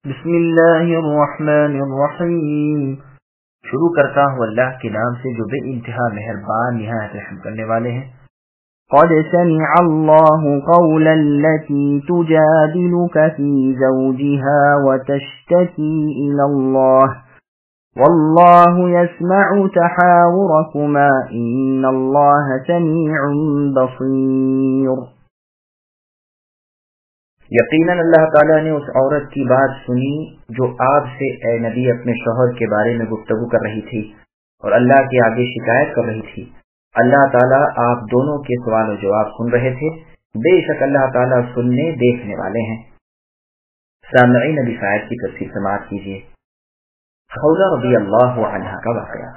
بسم اللہ الرحمن الرحیم۔ شروع کرتا ہوں اللہ کے نام سے جو بے انتہا مہربان نہایت رحم کرنے والے ہیں۔ قد سمع اللہ قول التي تجادلك في زوجها وتشتكي إلى الله والله يسمع تحاوركما إن الله سميع بصير۔ یقیناً اللہ تعالیٰ نے اس عورت کی بات سنی جو آپ سے اے نبی اپنے شوہر کے بارے میں گفتگو کر رہی تھی اور اللہ کے آگے شکایت کر رہی تھی۔ اللہ تعالیٰ آپ دونوں کے سوال و جواب سن رہے تھے، بے شک اللہ تعالیٰ سننے دیکھنے والے ہیں۔ سامعین نبی آیت کی تفسیر سماعت کیجیے۔ خولہ رضی اللہ عنہ کا واقعہ۔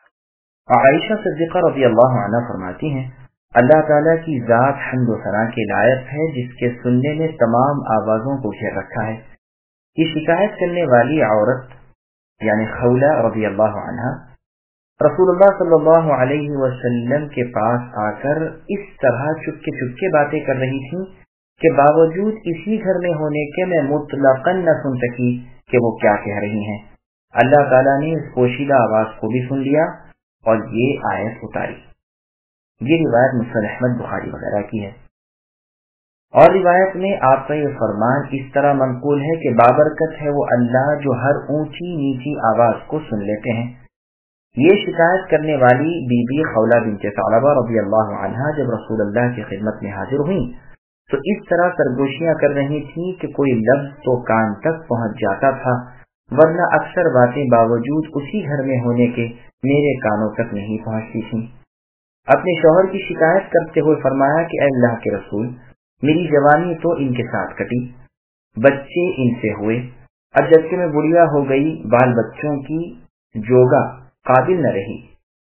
عائشہ صدیقہ رضی اللہ عنہ فرماتی ہیں، اللہ تعالیٰ کی ذات حمد و ثنا کے لائق ہے جس کے سننے میں تمام آوازوں کو گھیر رکھا ہے۔ یہ شکایت کرنے والی عورت یعنی خولہ رضی اللہ عنہ رسول اللہ صلی اللہ علیہ وسلم کے پاس آ کر اس طرح چپکے چپکے باتیں کر رہی تھی کہ باوجود اسی گھر میں ہونے کے میں مطلقاً نہ سن سکی کہ وہ کیا کہہ رہی ہیں۔ اللہ تعالیٰ نے اس پوشیدہ آواز کو بھی سن لیا اور یہ آیت اتاری۔ یہ روایت مسند احمد بخاری وغیرہ کی ہے۔ اور روایت میں آپ کا یہ فرمان اس طرح منقول ہے کہ بابرکت ہے وہ اللہ جو ہر اونچی نیچی آواز کو سن لیتے ہیں۔ یہ شکایت کرنے والی بی بی خولہ بنت ثعلبہ رضی اللہ عنہا جب رسول اللہ کی خدمت میں حاضر ہوئیں تو اس طرح سرگوشیاں کر رہی تھیں کہ کوئی لفظ تو کان تک پہنچ جاتا تھا، ورنہ اکثر باتیں باوجود اسی گھر میں ہونے کے میرے کانوں تک نہیں پہنچتی تھیں۔ اپنے شوہر کی شکایت کرتے ہوئے فرمایا کہ اے اللہ کے رسول، میری جوانی تو ان کے ساتھ کٹی، بچے ان سے ہوئے، اب جب کہ میں بڑھیا ہو گئی، بال بچوں کی جوگا قابل نہ رہی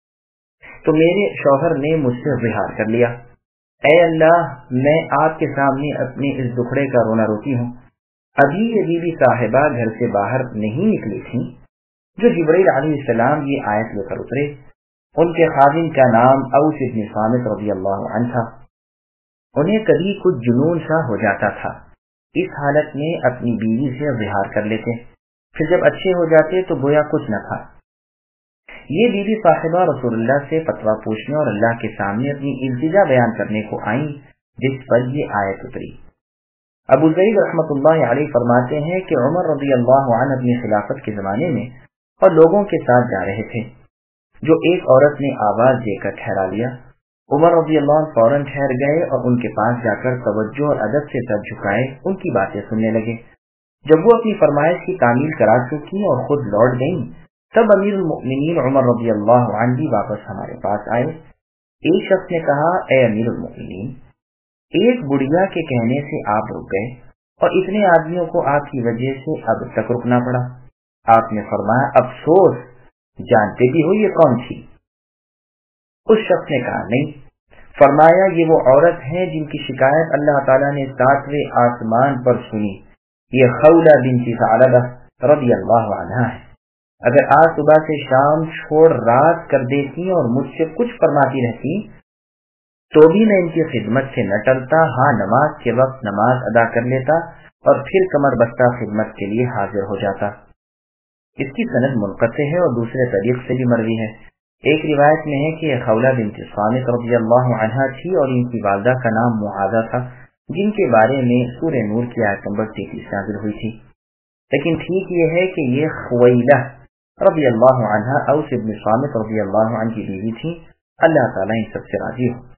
تو میرے شوہر نے مجھ سے ظہار کر لیا۔ اے اللہ، میں آپ کے سامنے اپنے اس دکھڑے کا رونا روتی ہوں۔ ابھی یہ بی بی صاحبہ گھر سے باہر نہیں نکلی تھی جو جبرائیل علیہ السلام یہ آیت لے کر اترے۔ ان کے خادم کا نام اوس بن صامت رضی اللہ عنہ تھا۔ انہیں کبھی کچھ جنون سا ہو جاتا تھا، اس حالت میں اپنی بیوی سے ظہار کر لیتے، پھر جب اچھے ہو جاتے تو گویا کچھ نہ تھا۔ یہ بی بی صاحبہ رسول اللہ سے فتویٰ پوچھنے اور اللہ کے سامنے اپنی التجا بیان کرنے کو آئیں، جس پر یہ آیت اتری۔ ابو زید رحمۃ اللہ علیہ فرماتے ہیں کہ عمر رضی اللہ عنہ اپنی خلافت کے زمانے میں اور لوگوں کے ساتھ جا رہے تھے، جو ایک عورت نے آواز دے کر ٹھہرا لیا۔ عمر رضی اللہ عنہ فوراً ٹھہر گئے اور ان کے پاس جا کر توجہ اور ادب سے سر جھکائے ان کی باتیں سننے لگے۔ جب وہ اپنی فرمائش کی تعمیل کرا چکی اور خود لوٹ گئیں تب امیر المؤمنین عمر رضی اللہ عنہ بھی واپس ہمارے پاس آئے۔ ایک شخص نے کہا، اے امیر المؤمنین، ایک بڑھیا کے کہنے سے آپ رک گئے اور اتنے آدمیوں کو آپ کی وجہ سے اب تک رکنا پڑا۔ آپ نے فرمایا، افسوس، جانتے بھی ہو یہ کون تھی؟ اس شخص نے کہا، نہیں۔ فرمایا، یہ وہ عورت ہے جن کی شکایت اللہ تعالیٰ نے 7ویں آسمان پر سنی، یہ خولہ بنت ثعلبہ رضی اللہ عنہا ہے۔ اگر آج صبح سے شام چھوڑ رات کر دیتی اور مجھ سے کچھ فرماتی رہتی تو بھی میں ان کی خدمت سے نہ ٹلتا، ہاں نماز کے وقت نماز ادا کر لیتا اور پھر کمر بستہ خدمت کے لیے حاضر ہو جاتا۔ اس کی سند منقطع ہے اور دوسرے طریق سے بھی مروی ہے۔ ایک روایت میں ہے کہ یہ خولہ بنت صامت رضی اللہ عنہا تھی اور ان کی والدہ کا نام معاذہ تھا، جن کے بارے میں سورہ نور کی آیت نمبر 33 نازل ہوئی تھی۔ لیکن ٹھیک یہ ہے کہ یہ خویلہ رضی اللہ عنہا اوس بن صامت رضی اللہ عنہ کی بیوی تھی۔ اللہ تعالیٰ ان سب سے راضی ہو۔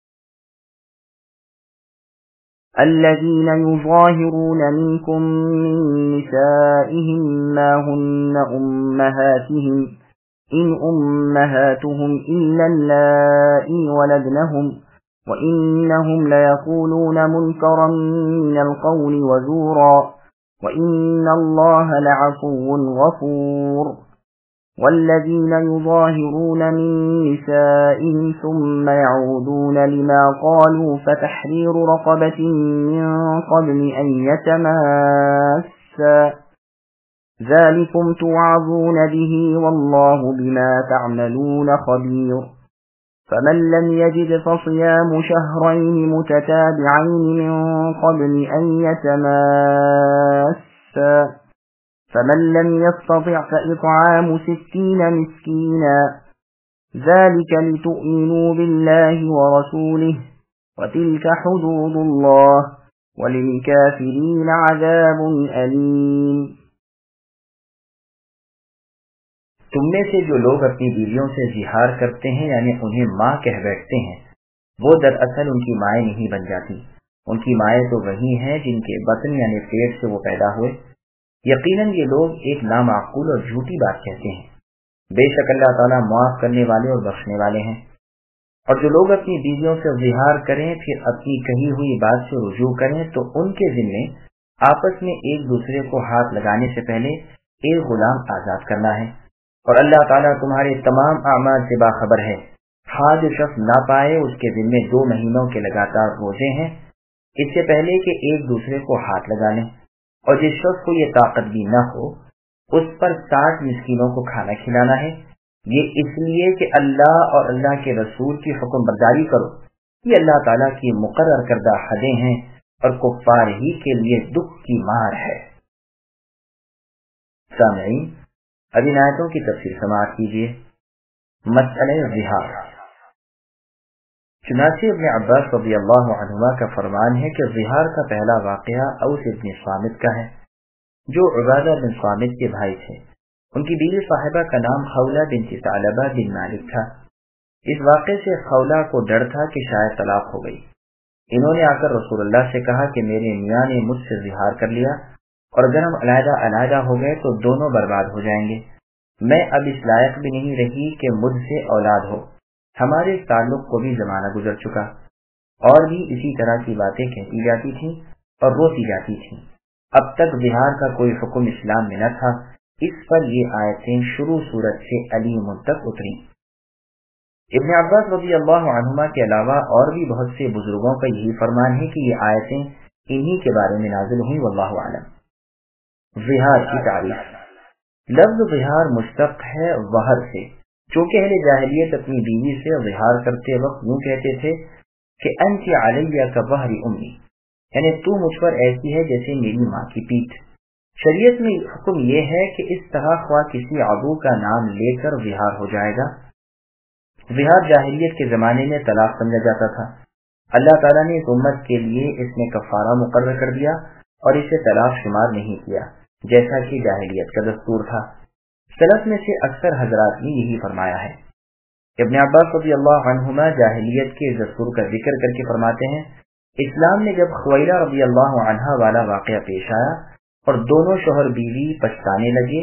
الذين يظاهرون منكم من نسائهم ما هن أمهاتهم إن أمهاتهم إلا اللائي ولدنهم وإنهم ليقولون منكرا من القول وزورا وإن الله لعفو غفور والذين يظاهرون من نسائهم ثم يعودون لما قالوا فتحرير رقبة من قبل أن يتماسا ذلكم توعظون به والله بما تعملون خبير فمن لم يجد فصيام شهرين متتابعين من قبل أن يتماسا فمن لم يستطع فإطعام 60 مسكينا ذلك لتؤمنوا بالله ورسوله وتلك حدود الله وللكافرين عذاب أليم۔ تم میں سے جو لوگ اپنی بیویوں سے زہار کرتے ہیں یعنی انہیں ماں کہہ بیٹھتے ہیں، وہ دراصل ان کی مائیں نہیں بن جاتی، ان کی مائیں تو وہی ہیں جن کے بطن یعنی پیٹ سے وہ پیدا ہوئے۔ یقیناً یہ لوگ ایک نامعقول اور جھوٹی بات کہتے ہیں، بے شک اللہ تعالیٰ معاف کرنے والے اور بخشنے والے ہیں۔ اور جو لوگ اپنی بیویوں سے زہار کریں پھر اپنی کہی ہوئی بات سے رجوع کریں تو ان کے ذمے آپس میں ایک دوسرے کو ہاتھ لگانے سے پہلے ایک غلام آزاد کرنا ہے، اور اللہ تعالیٰ تمہارے تمام اعمال سے باخبر ہے۔ ہاں جو شخص نہ پائے اس کے ذمے 2 مہینوں کے لگاتار روزے ہیں اس سے پہلے کہ ایک دوسرے کو ہاتھ لگا لیں، اور جس شخص کو یہ طاقت بھی نہ ہو اس پر 60 مسکینوں کو کھانا کھلانا ہے، یہ اس لیے کہ اللہ اور اللہ کے رسول کی حکم برداری کرو، یہ اللہ تعالیٰ کی مقرر کردہ حدیں ہیں اور کفار ہی کے لیے دکھ کی مار ہے۔ سامعین، اب ان آیتوں کی تفسیر سماعت کیجیے۔ مسئلہ زہار۔ چنانچہ ابن عباس رضی اللہ عنہما کا فرمان ہے کہ زہار کا پہلا واقعہ اوس بن صامت کا ہے، جو عبادہ بن صامت کے بھائی تھے۔ ان کی بیوی صاحبہ کا نام خولہ بنت ثعلبہ بن مالک تھا۔ اس واقعے سے خولہ کو ڈر تھا کہ شاید طلاق ہو گئی۔ انہوں نے آ کر رسول اللہ سے کہا کہ میرے میاں نے مجھ سے زہار کر لیا، اور اگر ہم علیحدہ ہو گئے تو دونوں برباد ہو جائیں گے۔ میں اب اس لائق بھی نہیں رہی کہ مجھ سے اولاد ہو، ہمارے اس تعلق کو بھی زمانہ گزر چکا۔ اور بھی اسی طرح کی باتیں کہتی جاتی تھیں اور روتی جاتی تھیں۔ اب تک زہار کا کوئی حکم اسلام میں نہ تھا، اس پر یہ آیتیں شروع سورت سے علیم تک اتری۔ ابن عباس رضی اللہ عنہما کے علاوہ اور بھی بہت سے بزرگوں کا یہی فرمان ہے کہ یہ آیتیں انہی کے بارے میں نازل ہوئی، واللہ اعلم۔ زہار کی تعریف۔ لفظ زہار مشتق ہے وہر سے، چونکہ اہل جاہلیت اپنی بیوی سے زہار کرتے وقت یوں کہتے تھے کہ انت علیہ کظہر امی، یعنی تو مجھ پر ایسی ہے جیسے میری ماں کی پیٹھ۔ شریعت میں حکم یہ ہے کہ اس طرح خواہ کسی عدو کا نام لے کر زہار ہو جائے گا۔ زہار جاہلیت کے زمانے میں طلاق سمجھا جاتا تھا۔ اللہ تعالیٰ نے اس امت کے لیے اس میں کفارہ مقرر کر دیا اور اسے طلاق شمار نہیں کیا، جیسا کہ جاہلیت کا دستور تھا۔ سلف میں سے اکثر حضرات نے یہی فرمایا ہے۔ ابن عباس رضی اللہ عنہما جاہلیت کے دستور کا ذکر کر کے فرماتے ہیں، اسلام میں جب خویلہ رضی اللہ عنہا والا واقعہ پیش آیا اور دونوں شوہر بیوی پچھتانے لگے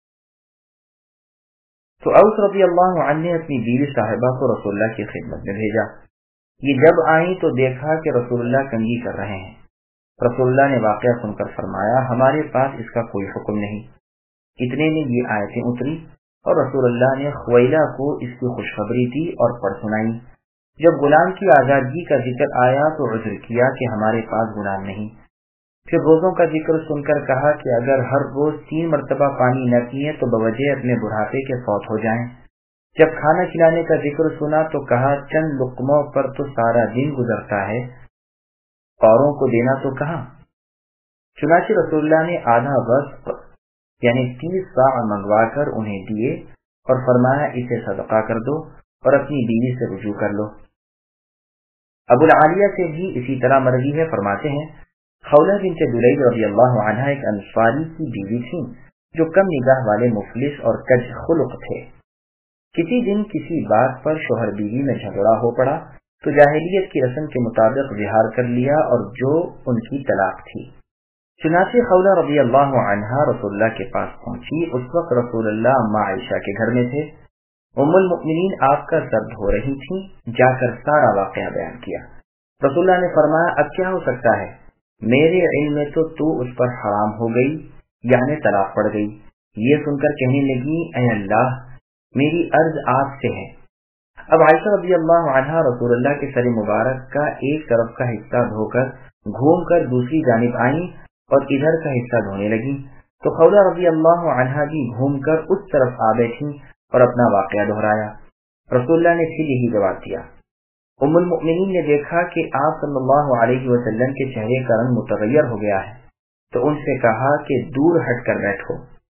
تو اوس رضی اللہ عنہ نے اپنی بیوی صاحبہ کو رسول اللہ کی خدمت میں بھیجا۔ یہ جب آئیں تو دیکھا کہ رسول اللہ کنگھی کر رہے ہیں۔ رسول اللہ نے واقعہ سن کر فرمایا، ہمارے پاس اس کا کوئی حکم نہیں۔ اتنے میں یہ آیتیں اتری اور رسول اللہ نے خویلہ کو اس کی خوشخبری دی اور پڑھ سنائی۔ جب غلام کی آزادگی کا ذکر آیا تو عذر کیا کہ ہمارے پاس غلام نہیں۔ پھر روزوں کا ذکر سن کر کہا کہ اگر ہر روز 3 مرتبہ پانی نہ پیئے تو بوجہ اپنے بڑھاپے کے فوت ہو جائیں۔ جب کھانا کھلانے کا ذکر سنا تو کہا چند لقموں پر تو سارا دن گزرتا ہے، اوروں کو دینا تو کہاں۔ چنانچہ رسول اللہ نے آدھا وقت یعنی 30 صاع منگوا کر انہیں دیے اور فرمایا اسے صدقہ کر دو اور اپنی بیوی سے رجوع کر لو۔ ابو العالیہ سے بھی اسی طرح مروی ہے، فرماتے ہیں خولہ بنت دلیل رضی اللہ عنہا ایک انصاری کی بیوی تھی جو کم نگاہ والے مفلس اور کج خلق تھے۔ کسی دن کسی بات پر شوہر بیوی میں جھگڑا ہو پڑا تو جاہلیت کی رسم کے مطابق زہار کر لیا اور جو ان کی طلاق تھی۔ چنانچہ خولہ رضی اللہ عنہا رسول اللہ کے پاس پہنچی۔ اس وقت رسول اللہ اما عائشہ کے گھر میں تھے۔ ام المؤمنین آپ کا سر دھو رہی تھیں، جا کر سارا واقعہ بیان کیا۔ رسول اللہ نے فرمایا اب کیا ہو سکتا ہے، میرے علم میں تو اس پر حرام ہو گئی یعنی طلاق پڑ گئی۔ یہ سن کر کہنے لگی اے اللہ میری عرض آپ سے ہے۔ اب عائشہ رضی اللہ عنہا رسول اللہ کے سر مبارک کا ایک طرف کا حصہ دھو کر گھوم کر دوسری جانب آئیں اور ادھر کا حصہ دھونے لگی تو خولہ رضی اللہ عنہا بھی گھوم کر اس طرف آ بیٹھی اور اپنا واقعہ دہرایا۔ رسول اللہ نے پھر یہی جواب دیا۔ ام المؤمنین نے دیکھا کہ آپ صلی اللہ علیہ وسلم کے چہرے کا رنگ متغیر ہو گیا ہے تو ان سے کہا کہ دور ہٹ کر بیٹھو۔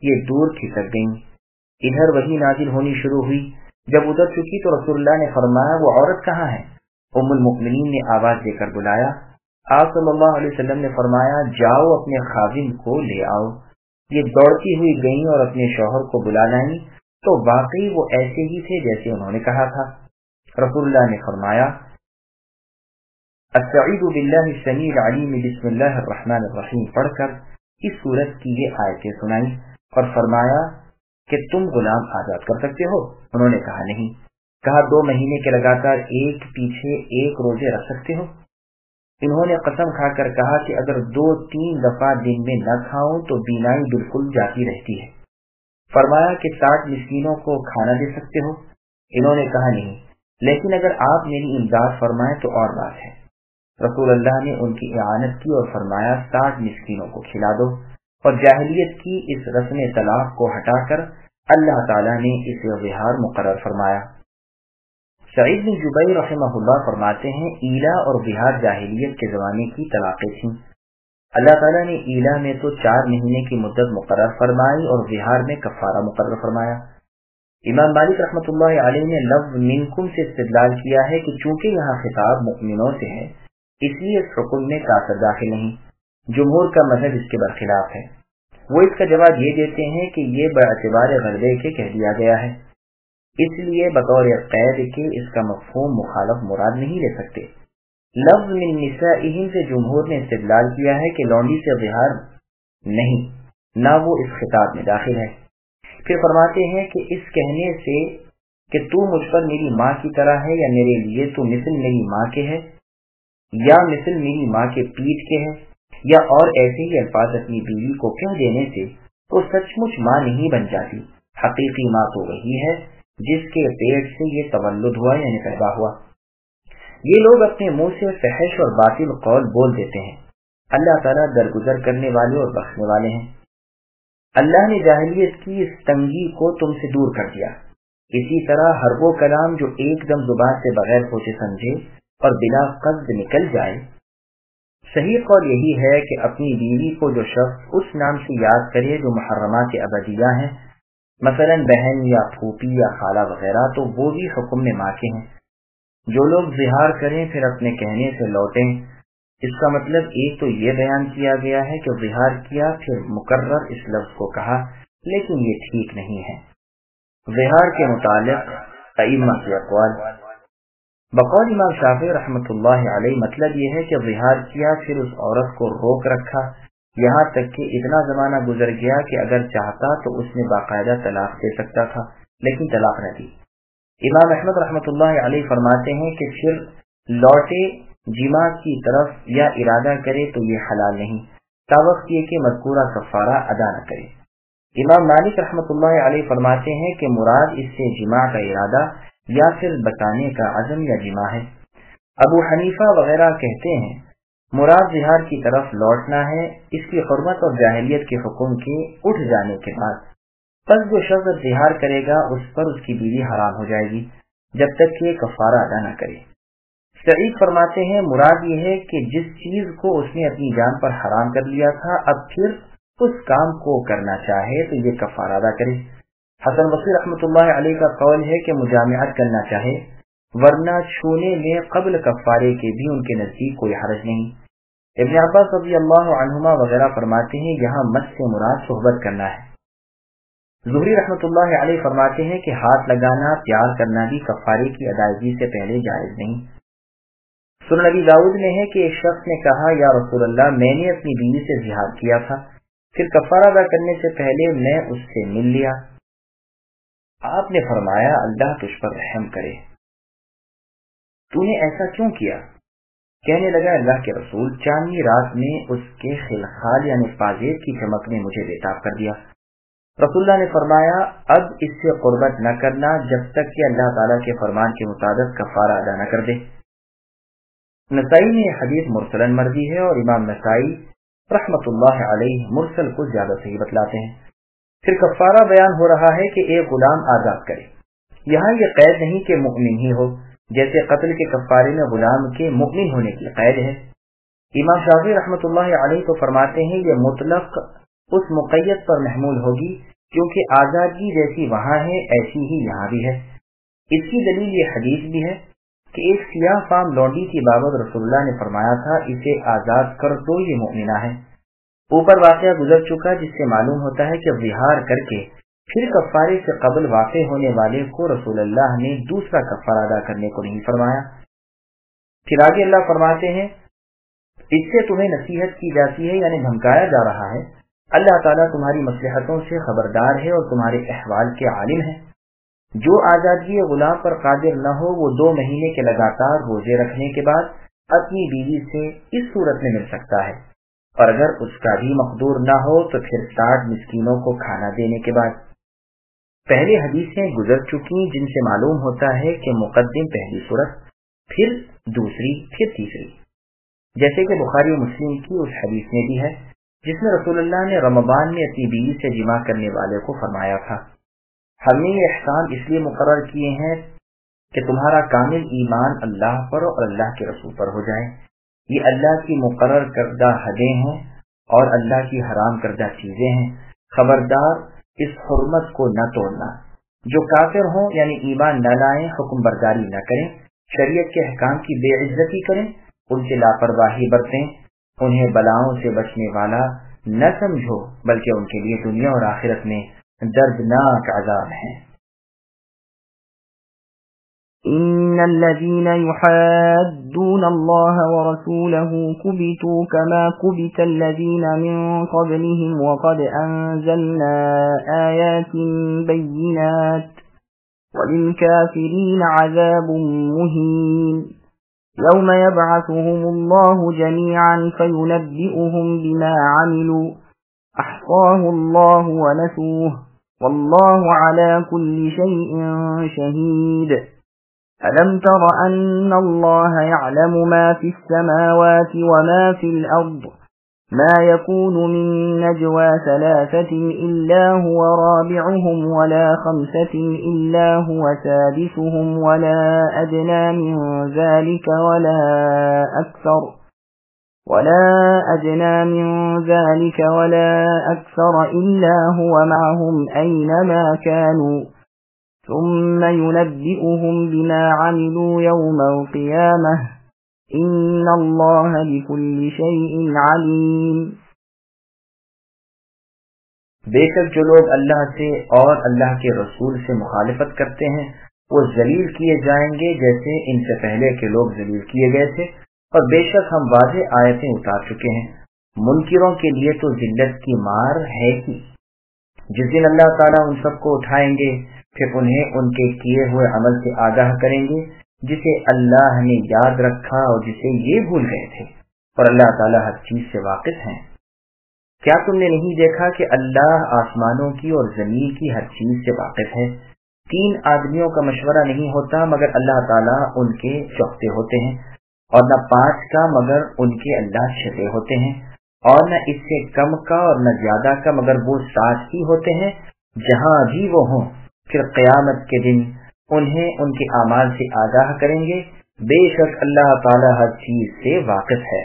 یہ دور کھسک گئیں۔ ادھر وہی نازل ہونی شروع ہوئی۔ جب ادھر چکی تو رسول اللہ نے فرمایا وہ عورت کہاں ہے؟ ام المؤمنین نے آواز دے کر بلایا۔ آپ صلی اللہ علیہ وسلم نے فرمایا جاؤ اپنے خادم کو لے آؤ۔ یہ دوڑتی ہوئی گئیں اور اپنے شوہر کو بلا لائیں تو واقعی وہ ایسے ہی تھے جیسے انہوں نے کہا تھا۔ رسول اللہ نے فرمایا استعیذ باللہ السمیع العلیم بسم اللہ الرحمن الرحیم پڑھ کر اس سورت کی یہ آیتیں سنائی اور فرمایا کہ تم غلام آزاد کر سکتے ہو؟ انہوں نے کہا نہیں۔ کہا 2 مہینے کے لگاتار ایک پیچھے ایک روزے رکھ سکتے ہو؟ انہوں نے قسم کھا کر کہا کہ اگر 2-3 دفعہ دن میں نہ کھاؤں تو بینائی بالکل جاتی رہتی ہے۔ فرمایا کہ 60 مسکینوں کو کھانا دے سکتے ہو؟ انہوں نے کہا نہیں، لیکن اگر آپ میری امداد فرمائیں تو اور بات ہے۔ رسول اللہ نے ان کی اعانت کی اور فرمایا 60 مسکینوں کو کھلا دو، اور جاہلیت کی اس رسم طلاق کو ہٹا کر اللہ تعالیٰ نے اسے ظہار مقرر فرمایا۔ سعید بن جبیر رحمہ اللہ فرماتے ہیں ایلا اور ظہار جاہلیت کے زمانے کی طلاقیں تھیں۔ اللہ تعالیٰ نے ایلا میں تو 4 مہینے کی مدت مقرر فرمائی اور ظہار میں کفارہ مقرر فرمایا۔ امام مالک رحمۃ اللہ علیہ نے لفظ منکم سے استدلال کیا ہے کہ چونکہ یہاں خطاب مؤمنوں سے ہے اس لیے اس حکم میں کافر داخل نہیں۔ جمہور کا مذہب اس کے برخلاف ہے۔ وہ اس کا جواب یہ دیتے ہیں کہ یہ باعتبار غلبے کے کہہ دیا گیا ہے، اس لیے بطور قید کے اس کا مفہوم مخالف مراد نہیں لے سکتے۔ لفظ من نسائہم سے جمہور نے استدلال کیا ہے کہ لونڈی سے ظہار نہیں، نہ وہ اس خطاب میں داخل ہے۔ پھر فرماتے ہیں کہ اس کہنے سے کہ تو مجھ پر میری ماں کی طرح ہے یا میرے لیے تو مثل میری ماں کے ہے یا مثل میری ماں کے پیٹ کے ہے یا اور ایسے ہی الفاظ اپنی بیوی کو کہہ دینے سے تو سچ مچ ماں نہیں بن جاتی۔ حقیقی ماں تو وہی ہے جس کے پیٹ سے یہ تولد ہوا یعنی پیدا ہوا۔ یہ لوگ اپنے منہ سے فحش اور باطل قول بول دیتے ہیں۔ اللہ تعالیٰ درگزر کرنے والے اور بخشنے والے ہیں۔ اللہ نے جاہلیت کی اس تنگی کو تم سے دور کر دیا۔ اسی طرح ہر وہ کلام جو ایک دم زبان سے بغیر سوچے سمجھے اور بلا قصد نکل جائے، صحیح قول یہی ہے کہ اپنی بیوی کو جو شخص اس نام سے یاد کرے جو محرمات ابدیہ ہیں، مثلا بہن یا پھوپھی یا خالہ وغیرہ، تو وہ بھی حکم میں ماں کے ہیں۔ جو لوگ ظہار کریں پھر اپنے کہنے سے لوٹیں، اس کا مطلب ایک تو یہ بیان کیا گیا ہے کہ ظہار کیا پھر مکرر اس لفظ کو کہا، لیکن یہ ٹھیک نہیں ہے۔ ظہار کے متعلق ائمہ کے اقوال، بقول امام شافعی رحمۃ اللہ علیہ مطلب یہ ہے کہ ظہار کیا پھر اس عورت کو روک رکھا یہاں تک کہ اتنا زمانہ گزر گیا کہ اگر چاہتا تو اس نے باقاعدہ طلاق دے سکتا تھا لیکن طلاق نہ دی۔ امام احمد رحمۃ اللہ علیہ فرماتے ہیں کہ پھر لوٹے جماع کی طرف یا ارادہ کرے تو یہ حلال نہیں تاوقت یہ کہ مذکورہ کفارہ ادا نہ کرے۔ امام مالک رحمۃ اللہ علیہ فرماتے ہیں کہ مراد اس سے جماع کا ارادہ یا پھر بتانے کا عزم یا جماع ہے۔ ابو حنیفہ وغیرہ کہتے ہیں مراد ظہار کی طرف لوٹنا ہے، اس کی حرمت اور جاہلیت کے حکم کے اٹھ جانے کے بعد۔ پس جو شخص ظہار کرے گا اس پر اس کی بیوی حرام ہو جائے گی جب تک کہ کفارہ ادا نہ کرے۔ سعید فرماتے ہیں مراد یہ ہے کہ جس چیز کو اس نے اپنی جان پر حرام کر لیا تھا اب پھر اس کام کو کرنا چاہے تو یہ کفارہ ادا کرے۔ حسن بصری رحمۃ اللہ علیہ کا قول ہے کہ مجامعت کرنا چاہے ورنہ چھونے میں قبل کفارے کے بھی ان کے نزدیک کوئی حرج نہیں۔ ابن عباس رضی اللہ عنہما وغیرہ فرماتے ہیں یہاں مس سے مراد صحبت کرنا ہے۔ زہری رحمۃ اللہ علیہ فرماتے ہیں کہ ہاتھ لگانا پیار کرنا بھی کفارے کی ادائیگی سے پہلے جائز نہیں۔ سنن نبی داؤد میں ہے کہ ایک شخص نے کہا یا رسول اللہ میں نے اپنی بیوی سے جہاد کیا تھا پھر کفارہ ادا کرنے سے پہلے میں اس سے مل لیا۔ آپ نے فرمایا اللہ تجھ پر رحم کرے، تو نے ایسا کیوں کیا؟ کہنے لگا اللہ کے رسول چاندنی رات میں اس کے خلخال یعنی پازیب کی چمک نے مجھے بےتاب کر دیا۔ رسول اللہ نے فرمایا اب اس سے قربت نہ کرنا جب تک کہ اللہ تعالیٰ کے فرمان کے مطابق کفارہ ادا نہ کر دے۔ نسائی میں یہ حدیث مرسلن مروی ہے اور امام نسائی رحمۃ اللہ علیہ مرسل کو زیادہ صحیح بتلاتے ہیں۔ پھر کفارہ بیان ہو رہا ہے کہ ایک غلام آزاد کرے۔ یہاں یہ قید نہیں کہ مؤمن ہی ہو، جیسے قتل کے کفارے میں غلام کے مؤمن ہونے کی قید ہے۔ امام شافعی رحمۃ اللہ علیہ تو فرماتے ہیں یہ مطلق اس مقید پر محمول ہوگی क्योंकि आजादगी जैसी वहाँ है ऐसी ही यहाँ भी है। इसकी दलील ये हदीस भी है कि एक सियाह फाम लौंडी की बाबत रसूलुल्लाह ने फरमाया था, इसे आजाद कर दो, ये मोमिना है। ऊपर वाक़या गुजर चुका, जिससे मालूम होता है कि विहार करके फिर कफ़ारे से कबल वाक़े होने वाले को रसूलुल्लाह ने दूसरा कफ़ारा अदा करने को नहीं फरमाया। फिर आगे अल्लाह फरमाते हैं, इससे तुम्हें नसीहत की जाती है, यानी धमकाया जा रहा है। अल्लाह ताला तुम्हारी मसलहतों से खबरदार है और तुम्हारे अहवाल के आलिम है। जो आजादगी गुलाम पर कादिर न हो, वो 2 महीने के लगातार रोजे रखने के बाद अपनी बीवी से इस सूरत में मिल सकता है, और अगर उसका भी मकदूर न हो तो फिर 60 मिस्कीनों को खाना देने के बाद। पहले हदीसें गुजर चुकी, जिनसे मालूम होता है कि मुकद्दिम पहली सूरत, फिर दूसरी, फिर तीसरी, जैसे कि बुखारी और मुस्लिम की उस हदीस में भी है जिसमें रसूलुल्लाह ने रमजान में अपनी बीवी से जिमा करने वाले को फरमाया था, हमने ये अहकाम इसलिए मुकर्रर किए हैं कि तुम्हारा कामिल ईमान अल्लाह पर और अल्लाह के रसूल पर हो जाए। ये अल्लाह की मुकर्रर करदा हदें हैं और अल्लाह की हराम करदा चीजें हैं। खबरदार इस हुर्मत को न तोड़ना। जो काफिर हों यानी ईमान न लाएं, हुक्म बरदारी न करें, शरीयत के अहकाम की बेइज्जती करें, उनसे लापरवाही बरतें, उन्हें बलाओं से बचने वाला न समझो, बल्कि उनके लिए दुनिया और आखिरत में दर्दनाक अज़ाब है। इन्नल्लज़ीना युहाद्दूना अल्लाह व रसूलहु कुबितू कमा कुबितल्लज़ीना मिन क़ब्लिहिम व क़द अंज़लना आयातिन बय्यिनात व लिलकाफ़िरीना अज़ाबुन मुहीन यौम यबअथुहुमुल्लाहु जमीअन फयुनब्बिउहुम बिमा अमिलू अहसाहुल्लाहु व नसूह वल्लाहु अला कुल्लि शैइन शहीद ألم تر أن الله يعلم ما في السماوات وما في الأرض ما يكون من نجوى 3 إلا هو رابعهم ولا 5 إلا هو سادسهم ولا أدنى من ذلك ولا أكثر إلا هو معهم أينما كانوا ثم ينبئهم بما عملوا يوم القيامة إن الله بكل شيء عليم۔ बेशक जो लोग अल्लाह से और अल्लाह के रसूल से मुखालिफत करते हैं वो जलील किए जाएंगे जैसे इनसे पहले के लोग जलील किए गए थे, और बेशक हम वाज़ेह आयतें उतार चुके हैं। मुनकिरों के लिए तो जिल्लत की मार है ही। जिस दिन अल्लाह ताला उन सबको उठाएंगे, फिर उन्हें उनके किए हुए अमल से आगाह करेंगे, जिसे अल्लाह ने याद रखा और जिसे ये भूल गए थे, और अल्लाह ताला हर चीज से वाकिफ हैं। क्या तुमने नहीं देखा कि अल्लाह आसमानों की और जमीन की हर चीज से वाकिफ है? 3 आदमियों का मशवरा नहीं होता मगर अल्लाह ताला उनके चौकते होते हैं, और न 5 का मगर उनके अल्लाह छठे होते हैं, और न इससे कम का और न ज्यादा का मगर वो 7 ही होते हैं जहां भी वो हों। फिर क़यामत के दिन उन्हें उनके आमाल से आगाह करेंगे। बेशक अल्लाह ताला हर चीज से वाकिफ है।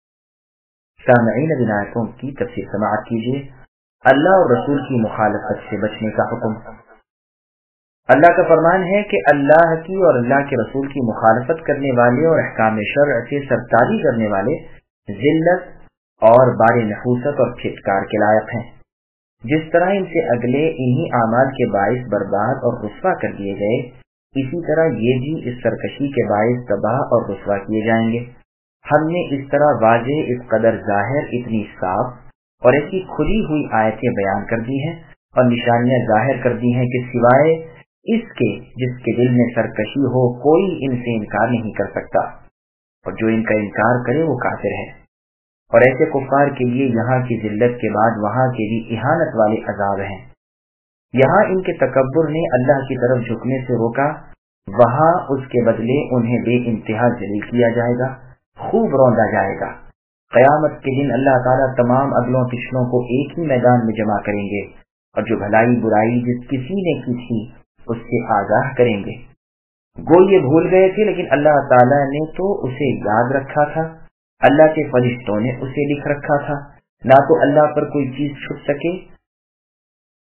सामईन इन आयतों की तफसीर समाअत कीजिए। अल्लाह और रसूल की मुखालफत से बचने का हुक्म। अल्लाह का फरमान है कि अल्लाह की और अल्लाह के रसूल की मुखालफत करने वाले और अहकाम शरअ से सरतारी करने वाले जिल्लत और बारे नहूसत और फिटकार के लायक हैं। जिस तरह इनसे अगले इन्हीं आमाल के बाइस बर्बाद और रुस्वा कर दिए गए, इसी तरह ये भी इस सरकशी के बाइस तबाह और रुस्वा किए जाएंगे। हमने इस तरह वाज़ेह, इस कदर जाहिर, इतनी साफ और ऐसी खुली हुई आयतें बयान कर दी हैं और निशानियां जाहिर कर दी हैं कि सिवाय इसके जिसके दिल में सरकशी हो कोई इनसे इनकार नहीं कर सकता, और जो इनका इनकार करे वो काफिर है। और ऐसे कुफ्फार के लिए यहाँ की जिल्लत के बाद वहाँ के भी इहानत वाले अजाब हैं। यहाँ इनके तकब्बुर ने अल्लाह की तरफ झुकने से रोका, वहाँ उसके बदले उन्हें बेइंतहा जलील किया जाएगा, खूब रौंदा जाएगा। क़यामत के दिन अल्लाह ताला तमाम अगलों पिछलों को एक ही मैदान में जमा करेंगे, और जो भलाई बुराई जिस किसी ने की थी उससे आगाह करेंगे। गो ये भूल गए थे, लेकिन अल्लाह ताला ने तो उसे याद रखा था, अल्लाह के फरिश्तों ने उसे लिख रखा था। ना तो अल्लाह पर कोई चीज छुप सके,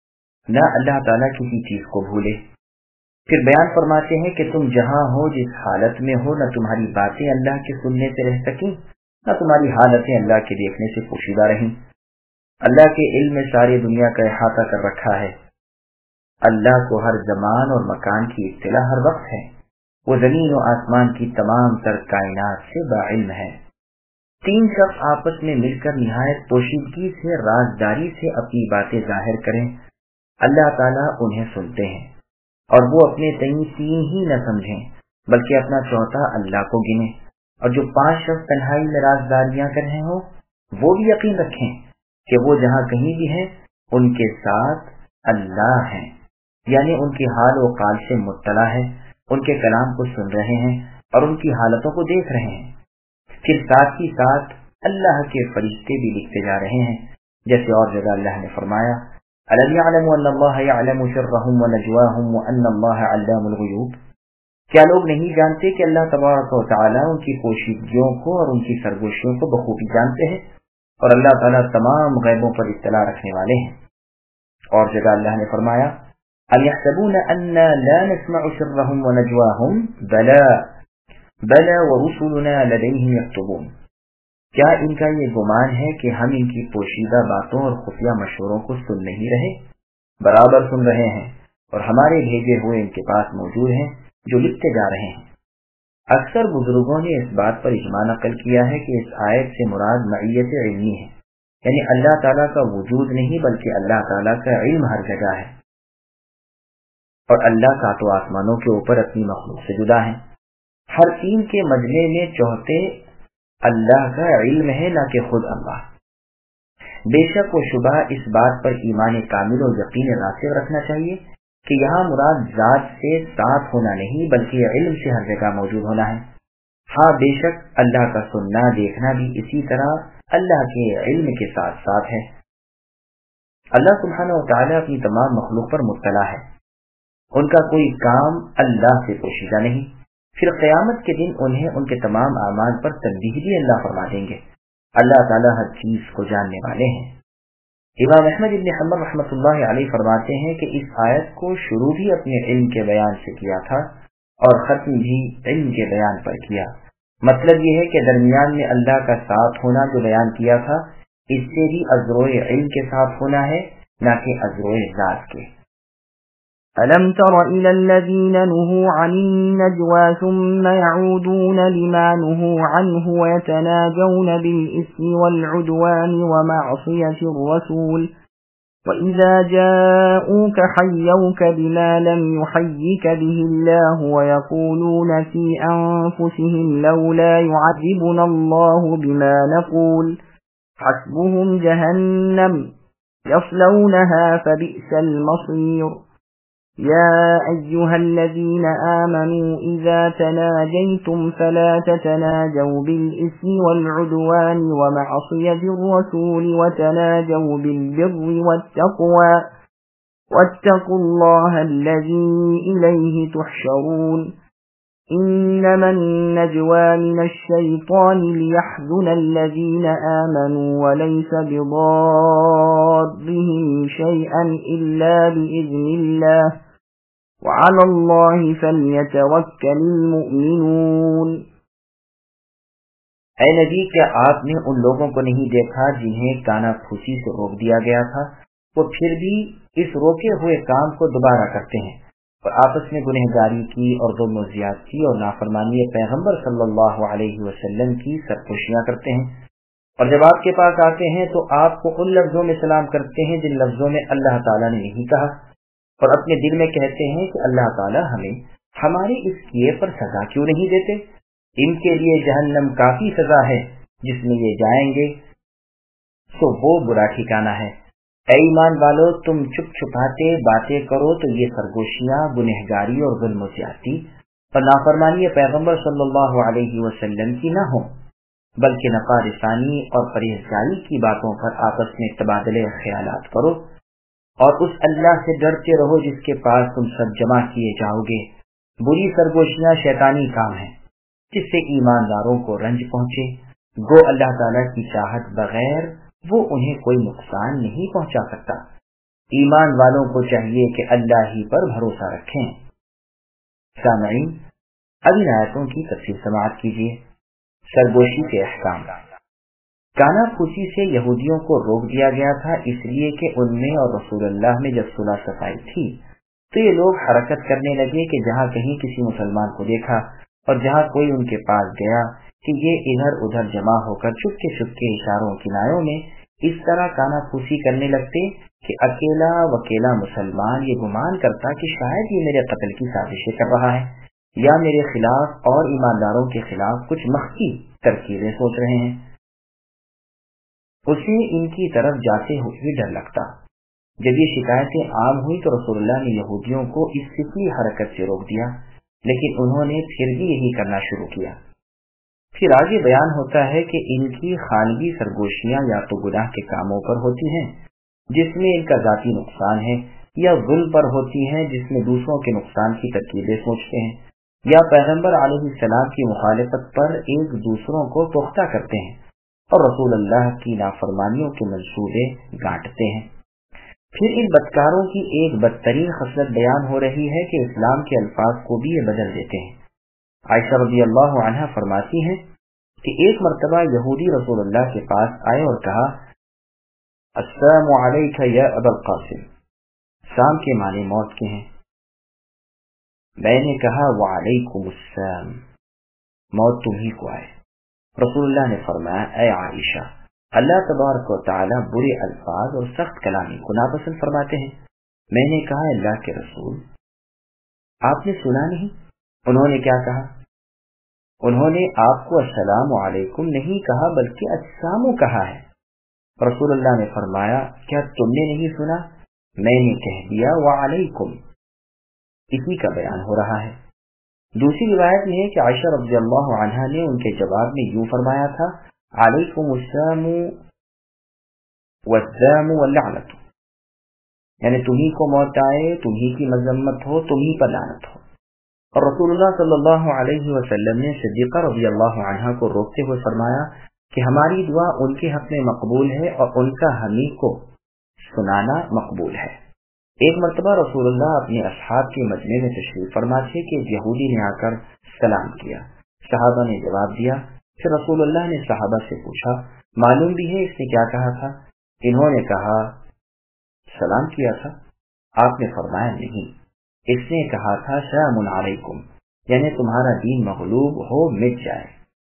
نہ اللہ تعالیٰ کسی چیز کو بھولے۔ پھر بیان فرماتے ہیں کہ تم جہاں ہو، جس حالت میں ہو، نہ تمہاری باتیں اللہ کے سننے سے رہ سکیں، نہ تمہاری حالتیں اللہ کے دیکھنے سے پوشیدہ رہیں۔ اللہ کے علم میں ساری دنیا کا احاطہ کر رکھا ہے۔ اللہ کو ہر زمان اور مکان کی اطلاع ہر وقت ہے۔ وہ زمین و آسمان کی تمام تر کائنات سے باعلم ہے۔ تین شخص آپس میں مل کر نہایت پوشیدگی سے، رازداری سے اپنی باتیں ظاہر کریں، اللہ تعالیٰ انہیں سنتے ہیں، اور وہ اپنے تئیں تین ہی نہ سمجھیں بلکہ اپنا چوتھا اللہ کو گنیں۔ اور جو 5 شخص تنہائی میں رازداریاں کر رہے ہوں وہ بھی یقین رکھیں کہ وہ جہاں کہیں بھی ہیں ان کے ساتھ اللہ ہیں، یعنی ان کی حال و قال سے مطلع ہے، ان کے کلام کو سن رہے ہیں اور ان کی حالتوں کو دیکھ رہے ہیں۔ پھر ساتھ ہی ساتھ اللہ کے فرشتے بھی لکھتے جا رہے ہیں، جیسے اور جگہ اللہ نے فرمایا أَلَمْ يَعْلَمُوا أَنَّ اللَّهَ يَعْلَمُ سِرَّهُمْ وَنَجْوَاهُمْ وَأَنَّ اللَّهَ عَلَّامُ الْغُيُوبِ۔ کیا لوگ نہیں جانتے کہ اللہ تبارک و تعالیٰ ان کی پوشیدگیوں کو اور ان کی سرگوشیوں کو بخوبی جانتے ہیں، اور اللہ تعالیٰ تمام غیبوں پر اطلاع رکھنے والے ہیں۔ اور جگہ اللہ نے فرمایا أَمْ يَحْسَبُونَ أَنَّا لَا نَسْمَعُ سِرَّهُمْ وَنَجْوَاهُمْ بَلَى وَرُسُلُنَا لَدَيْهِمْ يَكْتُبُونَ۔ کیا ان کا یہ گمان ہے کہ ہم ان کی پوشیدہ باتوں اور خفیہ مشوروں کو سن نہیں رہے؟ برابر سن رہے ہیں، اور ہمارے بھیجے ہوئے ان کے پاس موجود ہیں جو لکھتے جا رہے ہیں۔ اکثر بزرگوں نے اس بات پر اجماع نقل کیا ہے کہ اس آیت سے مراد معیت علمی ہے، یعنی اللہ تعالیٰ کا وجود نہیں بلکہ اللہ تعالیٰ کا علم ہر جگہ ہے، اور اللہ ساتوں آسمانوں کے اوپر اپنی مخلوق سے جدا ہے۔ ہر تین کے مجمع میں چوتھے اللہ کا علم ہے، نہ کہ خود اللہ۔ بے شک و شبہ اس بات پر ایمان کامل اور یقین راسخ رکھنا چاہیے کہ یہاں مراد ذات سے ساتھ ہونا نہیں بلکہ علم سے ہر جگہ موجود ہونا ہے۔ ہاں بے شک اللہ کا سننا دیکھنا بھی اسی طرح اللہ کے علم کے ساتھ ساتھ ہے۔ اللہ سبحانہ و تعالیٰ اپنی تمام مخلوق پر مطلع ہے، ان کا کوئی کام اللہ سے پوشیدہ نہیں۔ پھر قیامت کے دن انہیں ان کے تمام اعمال پر تنبیہ بھی اللہ فرما دیں گے۔ اللہ تعالیٰ ہر چیز کو جاننے والے ہیں۔ امام احمد بن حنبل رحمۃ اللہ علیہ فرماتے ہیں کہ اس آیت کو شروع بھی اپنے علم کے بیان سے کیا تھا اور ختم بھی علم کے بیان پر کیا۔ مطلب یہ ہے کہ درمیان میں اللہ کا ساتھ ہونا جو بیان کیا تھا، اس سے بھی ازروئے علم کے ساتھ ہونا ہے، نہ کہ ازروئے ذات کے۔ أَلَمْ تَرَ إِلَى الَّذِينَ نُهُوا عَنِ النَّجْوَى ثُمَّ يَعُودُونَ لِمَا نُهُوا عَنْهُ وَيَتَنَاجَوْنَ بِالْإِثْمِ وَالْعُدْوَانِ وَمَعْصِيَةِ الرَّسُولِ وَإِذَا جَاءُوكَ حَيَّوْكَ بِمَا لَمْ يُحَيِّكَ بِهِ اللَّهُ وَيَقُولُونَ فِي أَنفُسِهِمْ لَوْلَا يُعَذِّبُنَا اللَّهُ بِمَا نَقُولُ حَسْبُهُمْ جَهَنَّمُ يَصْلَوْنَهَا فَبِئْسَ الْمَصِيرُ يَا أَيُّهَا الَّذِينَ آمَنُوا إِذَا تَنَاجَيْتُمْ فَلَا تَتَنَاجَوْا بِالْإِثْمِ وَالْعُدْوَانِ وَمَعْصِيَةِ الرَّسُولِ وَتَنَاجَوْا بِالْبِرِّ وَالتَّقْوَى وَاتَّقُوا اللَّهَ الَّذِي إِلَيْهِ تُحْشَرُونَ إِنَّمَا النَّجْوَى مِنَ الشَّيْطَانِ لِيَحْزُنَ الَّذِينَ آمَنُوا وَلَيْسَ بِضَارِّهِمْ شَيْئًا إِلَّا بِإِذْنِ اللَّهِ وَعَلَى اللَّهِ فَلْيَتَوَكَّلِ الْمُؤْمِنُونَ۔ اے نبی، کیا آپ نے ان لوگوں کو نہیں دیکھا جنہیں کانا پھوسی سے روک دیا گیا تھا، وہ پھر بھی اس روکے ہوئے کام کو دوبارہ کرتے ہیں اور آپس میں گنہگاری کی اور ظلم و زیادتی اور نافرمانی پیغمبر صلی اللہ علیہ وسلم کی سرپوشیاں کرتے ہیں، اور جب آپ کے پاس آتے ہیں تو آپ کو ان لفظوں میں سلام کرتے ہیں جن لفظوں میں اللہ تعالیٰ نے نہیں کہا، اور اپنے دل میں کہتے ہیں کہ اللہ تعالیٰ ہمیں ہمارے اس کیے پر سزا کیوں نہیں دیتے؟ ان کے لیے جہنم کافی سزا ہے، جس میں یہ جائیں گے تو وہ برا ٹھکانہ ہے۔ اے ایمان والو، تم چپ چھپاتے باتیں کرو تو یہ سرگوشیاں، گنہگاری اور ظلم و زیادتی اور نافرمانی پیغمبر صلی اللہ علیہ وسلم کی نہ ہو، بلکہ نفع رسانی اور پرہیزگاری کی باتوں پر آپس میں تبادلے خیالات کرو، اور اس اللہ سے ڈرتے رہو جس کے پاس تم سب جمع کیے جاؤ گے۔ بری سرگوشیاں شیطانی کام ہیں جس سے ایمانداروں کو رنج پہنچے، گو اللہ تعالیٰ کی چاہت بغیر وہ انہیں کوئی نقصان نہیں پہنچا سکتا۔ ایمان والوں کو چاہیے کہ اللہ ہی پر بھروسہ رکھیں۔ سامعین، اب ان آیتوں کی تفصیل سماعت کیجیے۔ سرگوشی کے احکام۔ کانا پھوسی سے یہودیوں کو روک دیا گیا تھا، اس لیے کہ ان میں اور رسول اللہ میں جب صلح صفائی تھی تو یہ لوگ حرکت کرنے لگے کہ جہاں کہیں کسی مسلمان کو دیکھا اور جہاں کوئی ان کے پاس گیا کہ یہ ادھر ادھر جمع ہو کر چپکے چپکے اشاروں کنایوں میں اس طرح کانا پھوسی کرنے لگتے کہ اکیلا وکیلا مسلمان یہ گمان کرتا کہ شاید یہ میرے قتل کی سازشیں کر رہا ہے یا میرے خلاف اور ایمانداروں کے خلاف کچھ مخفی ترکیبیں سوچ رہے ہیں۔ اسے ان کی طرف جاتے ہوئے ڈر لگتا۔ جب یہ شکایتیں عام ہوئی تو رسول اللہ نے یہودیوں کو اس فکری حرکت سے روک دیا، لیکن انہوں نے پھر بھی یہی کرنا شروع کیا۔ پھر آگے بیان ہوتا ہے کہ ان کی خانگی سرگوشیاں یا تو گناہ کے کاموں پر ہوتی ہیں جس میں ان کا ذاتی نقصان ہے، یا ظلم پر ہوتی ہیں جس میں دوسروں کے نقصان کی ترکیبیں سوچتے ہیں، یا پیغمبر علیہ السلام کی مخالفت پر ایک دوسروں کو پختہ کرتے ہیں اور رسول اللہ کی نافرمانیوں کے منصوبے گانٹتے ہیں۔ پھر ان بدکاروں کی ایک بدترین خصلت بیان ہو رہی ہے کہ اسلام کے الفاظ کو بھی یہ بدل دیتے ہیں۔ عائشہ رضی اللہ عنہا فرماتی ہیں کہ ایک مرتبہ یہودی رسول اللہ کے پاس آئے اور کہا، السلام علیکہ یا ابا القاسم، سام کے معنی موت کے ہیں۔ میں نے کہا وعلیکم السلام، موت تمہیں کو آئے۔ رسول اللہ نے فرمایا، اے عائشہ، اللہ تبارک و تعالی برے الفاظ اور سخت کلامی کو ناپسند فرماتے ہیں۔ میں نے کہا، اللہ کے رسول، آپ نے سنا نہیں انہوں نے کیا کہا؟ انہوں نے آپ کو السلام علیکم نہیں کہا بلکہ السلام کہا ہے۔ رسول اللہ نے فرمایا، کیا تم نے نہیں سنا؟ میں نے کہہ دیا وعلیکم۔ اسی کا بیان ہو رہا ہے۔ دوسری روایت میں ہے کہ عائشہ رضی اللہ عنہا نے ان کے جواب میں یوں فرمایا تھا، علیکم السلام والذام واللعنت، یعنی تمہیں کو موت آئے، تمہیں کی مذمت ہو، تمہیں پر لعنت ہو۔ اور رسول اللہ صلی اللہ علیہ وسلم نے صدیقہ رضی اللہ عنہا کو روکتے ہوئے فرمایا کہ ہماری دعا ان کے حق میں مقبول ہے اور ان کا ہمیں کو سنانا مقبول ہے۔ ایک مرتبہ رسول اللہ اپنے اصحاب کے مجمع میں تشریف فرما تھے کہ یہودی نے آ کر سلام کیا، صحابہ نے جواب دیا۔ پھر رسول اللہ نے صحابہ سے پوچھا، معلوم بھی ہے اس نے کیا کہا تھا؟ انہوں نے کہا، سلام کیا تھا۔ آپ نے فرمایا، نہیں، اس نے کہا تھا سلام علیکم، یعنی تمہارا دین مغلوب ہو، مٹ جائے۔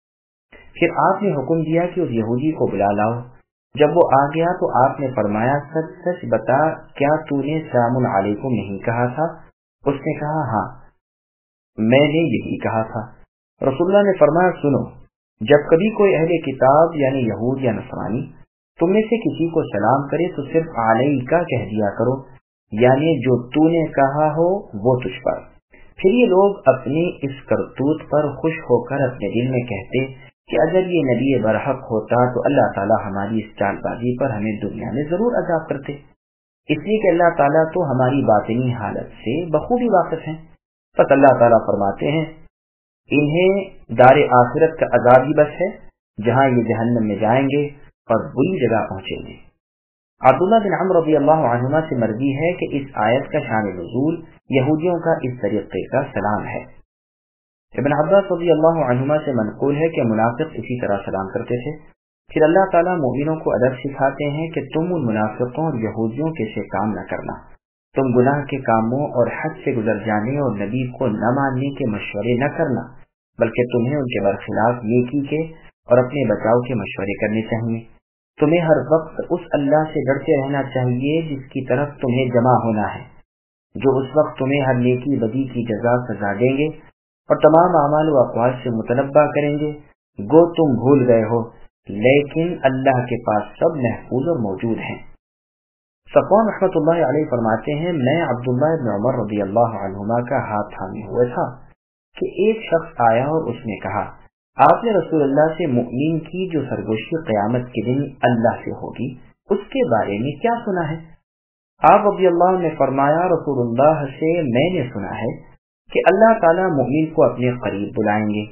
پھر آپ نے حکم دیا کہ اس یہودی کو بلا لاؤ۔ جب وہ آ گیا تو آپ نے فرمایا، سچ سچ بتا، کیا تو نے سلام علیکم نہیں کہا تھا؟ اس نے کہا، ہاں، میں نے یہی کہا تھا۔ رسول اللہ نے فرمایا، سنو، جب کبھی کوئی اہل کتاب یعنی یہود یا نصرانی تم میں سے کسی کو سلام کرے تو صرف علیکہ کہہ دیا کرو، یعنی جو تو نے کہا ہو وہ تجھ پر۔ پھر یہ لوگ اپنی اس کرتوت پر خوش ہو کر اپنے دل میں کہتے کہ اگر یہ نبی برحق ہوتا تو اللہ تعالیٰ ہماری اس چال بازی پر ہمیں دنیا میں ضرور عذاب کرتے، اس لیے کہ اللہ تعالیٰ تو ہماری باطنی حالت سے بخوبی واقف ہیں۔ پس اللہ تعالیٰ فرماتے ہیں، انہیں دار آخرت کا عذاب ہی بس ہے، جہاں یہ جہنم میں جائیں گے اور بری جگہ پہنچیں گے۔ عبداللہ بن عمرو رضی اللہ عنہما سے مروی ہے کہ اس آیت کا شان نزول یہودیوں کا اس طریقے کا سلام ہے۔ ابن عباس رضی اللہ عنہما سے منقول ہے کہ منافق اسی طرح سلام کرتے تھے۔ پھر اللہ تعالیٰ مومنوں کو ادب سکھاتے ہیں کہ تم ان منافقوں اور یہودیوں کے سے کام نہ کرنا، تم گناہ کے کاموں اور حد سے گزر جانے اور نبی کو نہ ماننے کے مشورے نہ کرنا، بلکہ تمہیں ان کے برخلاف نیکی کے اور اپنے بچاؤ کے مشورے کرنے چاہیے۔ تمہیں ہر وقت اس اللہ سے ڈرتے رہنا چاہیے جس کی طرف تمہیں جمع ہونا ہے، جو اس وقت تمہیں ہر نیکی بدی کی جزا سزا دیں گے اور تمام اعمال و اقوال سے متنبہ کریں گے۔ گو تم بھول گئے ہو، لیکن اللہ کے پاس سب محفوظ اور موجود ہیں۔ صفوان رحمۃ اللہ علیہ فرماتے ہیں، میں عبداللہ بن عمر رضی اللہ عنہما کا ہاتھ تھامے ہوئے تھا کہ ایک شخص آیا اور اس نے کہا، آپ نے رسول اللہ سے مؤمن کی جو سرگوشی قیامت کے دن اللہ سے ہوگی اس کے بارے میں کیا سنا ہے؟ آپ رضی اللہ نے فرمایا، رسول اللہ سے میں نے سنا ہے کہ اللہ تعالیٰ مؤمن کو اپنے قریب بلائیں گے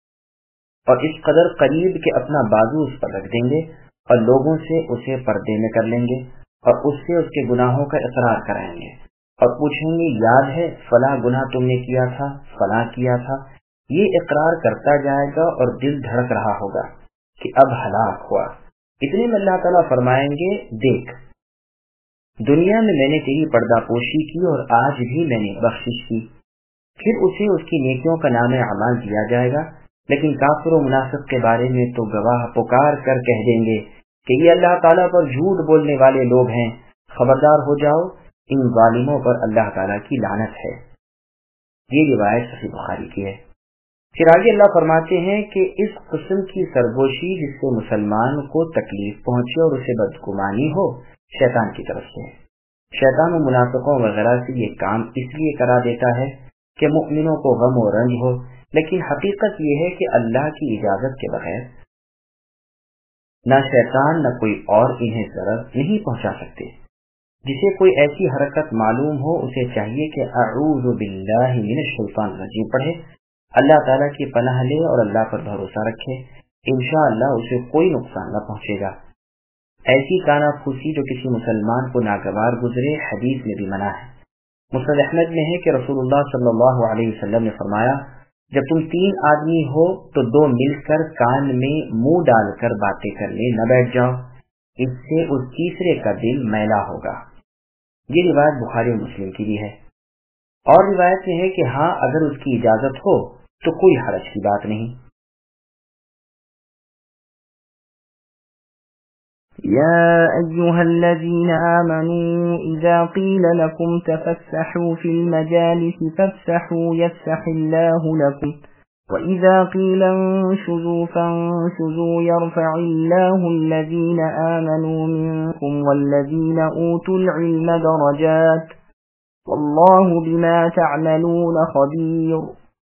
اور اس قدر قریب کہ اپنا بازو اس پر رکھ دیں گے اور لوگوں سے اسے پردے میں کر لیں گے اور اس سے اس کے گناہوں کا اقرار کرائیں گے اور پوچھیں گے یاد ہے فلاں گناہ تم نے کیا تھا، فلاں کیا تھا۔ یہ اقرار کرتا جائے گا اور دل دھڑک رہا ہوگا کہ اب ہلاک ہوا۔ اتنے میں اللہ تعالیٰ فرمائیں گے دیکھ دنیا میں نے تیری پردہ پوشی کی اور آج بھی میں نے بخشش کی۔ پھر اسے اس کی نیکیوں کا نام اعمال دیا جائے گا، لیکن کافر و منافق کے بارے میں تو گواہ پکار کر کہہ دیں گے کہ یہ اللہ تعالیٰ پر جھوٹ بولنے والے لوگ ہیں، خبردار ہو جاؤ ان ظالموں پر اللہ تعالیٰ کی لعنت ہے۔ یہ روایت صحیح بخاری کی ہے۔ پھر آگے اللہ فرماتے ہیں کہ اس قسم کی سرگوشی جس سے مسلمان کو تکلیف پہنچے اور اسے بدگمانی ہو شیطان کی طرف سے ہے۔ شیطان و منافقوں وغیرہ سے یہ کام اس لیے کرا دیتا ہے کہ مؤمنوں کو غم و رنج ہو، لیکن حقیقت یہ ہے کہ اللہ کی اجازت کے بغیر نہ شیطان نہ کوئی اور انہیں ضرر نہیں پہنچا سکتے۔ جسے کوئی ایسی حرکت معلوم ہو اسے چاہیے کہ اعوذ باللہ من الشیطان الرجیم پڑھے، اللہ تعالیٰ کی پناہ لے اور اللہ پر بھروسہ رکھے، انشاءاللہ اسے کوئی نقصان نہ پہنچے گا۔ ایسی کانا پھوسی جو کسی مسلمان کو ناگوار گزرے حدیث میں بھی منع ہے۔ مسند احمد میں ہے کہ رسول اللہ صلی اللہ علیہ وسلم نے فرمایا جب تم 3 آدمی ہو تو 2 مل کر کان میں منہ ڈال کر باتیں کرنے نہ بیٹھ جاؤ، اس سے اس تیسرے کا دل میلا ہوگا۔ یہ روایت بخاری و مسلم کی بھی ہے۔ اور روایت میں ہے کہ ہاں اگر اس کی اجازت ہو تو کوئی حرج کی بات نہیں۔ يا أيها الذين آمنوا إذا قيل لكم تفسحوا في المجالس فافسحوا يفسح الله لكم وإذا قيل انشزوا فانشزوا يرفع الله الذين آمنوا منكم والذين أوتوا العلم درجات والله بما تعملون خبير۔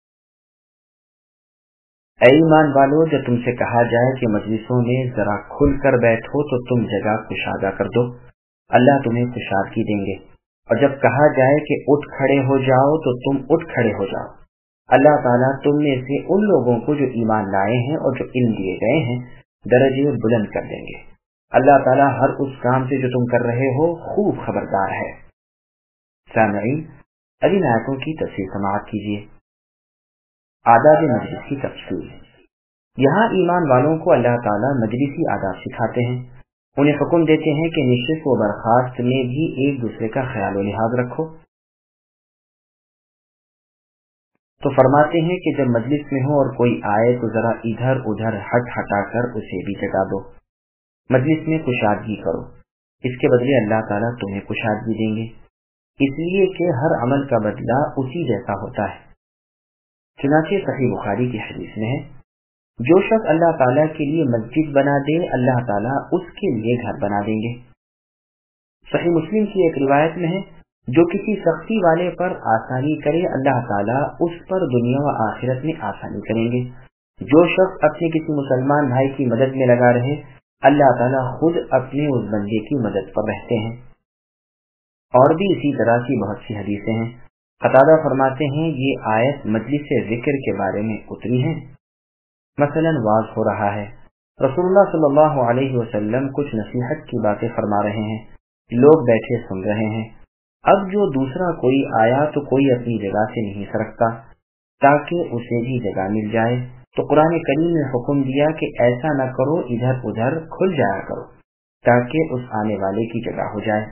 اے ایمان والو جب تم سے کہا جائے کہ مجلسوں میں ذرا کھل کر بیٹھو تو تم جگہ کشادہ کر دو، اللہ تمہیں کشادگی دیں گے۔ اور جب کہا جائے کہ اٹھ کھڑے ہو جاؤ تو تم اٹھ کھڑے ہو جاؤ، اللہ تعالیٰ تم میں سے ان لوگوں کو جو ایمان لائے ہیں اور جو علم دیے گئے ہیں درجے بلند کر دیں گے۔ اللہ تعالیٰ ہر اس کام سے جو تم کر رہے ہو خوب خبردار ہے۔ سامعین اب ان آیتوں کی تفصیل سماعت کیجیے۔ آداب مجلس کی تفصیل۔ یہاں ایمان والوں کو اللہ تعالیٰ مجلسی آداب سکھاتے ہیں، انہیں حکم دیتے ہیں کہ نشست و برخاست میں بھی ایک دوسرے کا خیال و لحاظ رکھو۔ تو فرماتے ہیں کہ جب مجلس میں ہو اور کوئی آئے تو ذرا ادھر ادھر ہٹا کر اسے بھی جگا دو، مجلس میں کشادگی کرو، اس کے بدلے اللہ تعالیٰ تمہیں کشادگی دیں گے، اس لیے کہ ہر عمل کا بدلہ اسی جیسا ہوتا ہے۔ چنانچہ صحیح بخاری کی حدیث میں ہے جو شخص اللہ تعالیٰ کے لیے مسجد بنا دے اللہ تعالیٰ اس کے لیے گھر بنا دیں گے۔ صحیح مسلم کی ایک روایت میں ہے جو کسی سختی والے پر آسانی کرے اللہ تعالیٰ اس پر دنیا و آخرت میں آسانی کریں گے۔ جو شخص اپنے کسی مسلمان بھائی کی مدد میں لگا رہے اللہ تعالیٰ خود اپنے اس بندے کی مدد پر رہتے ہیں۔ اور بھی اسی طرح کی بہت سی حدیثیں ہیں۔ قتادہ فرماتے ہیں یہ آیت مجلس ذکر کے بارے میں اتری ہے۔ مثلا واز ہو رہا ہے، رسول اللہ صلی اللہ علیہ وسلم کچھ نصیحت کی باتیں فرما رہے ہیں، لوگ بیٹھے سن رہے ہیں۔ اب جو دوسرا کوئی آیا تو کوئی اپنی جگہ سے نہیں سرکتا تاکہ اسے بھی جگہ مل جائے، تو قرآن کریم نے حکم دیا کہ ایسا نہ کرو، ادھر ادھر کھل جایا کرو تاکہ اس آنے والے کی جگہ ہو جائے۔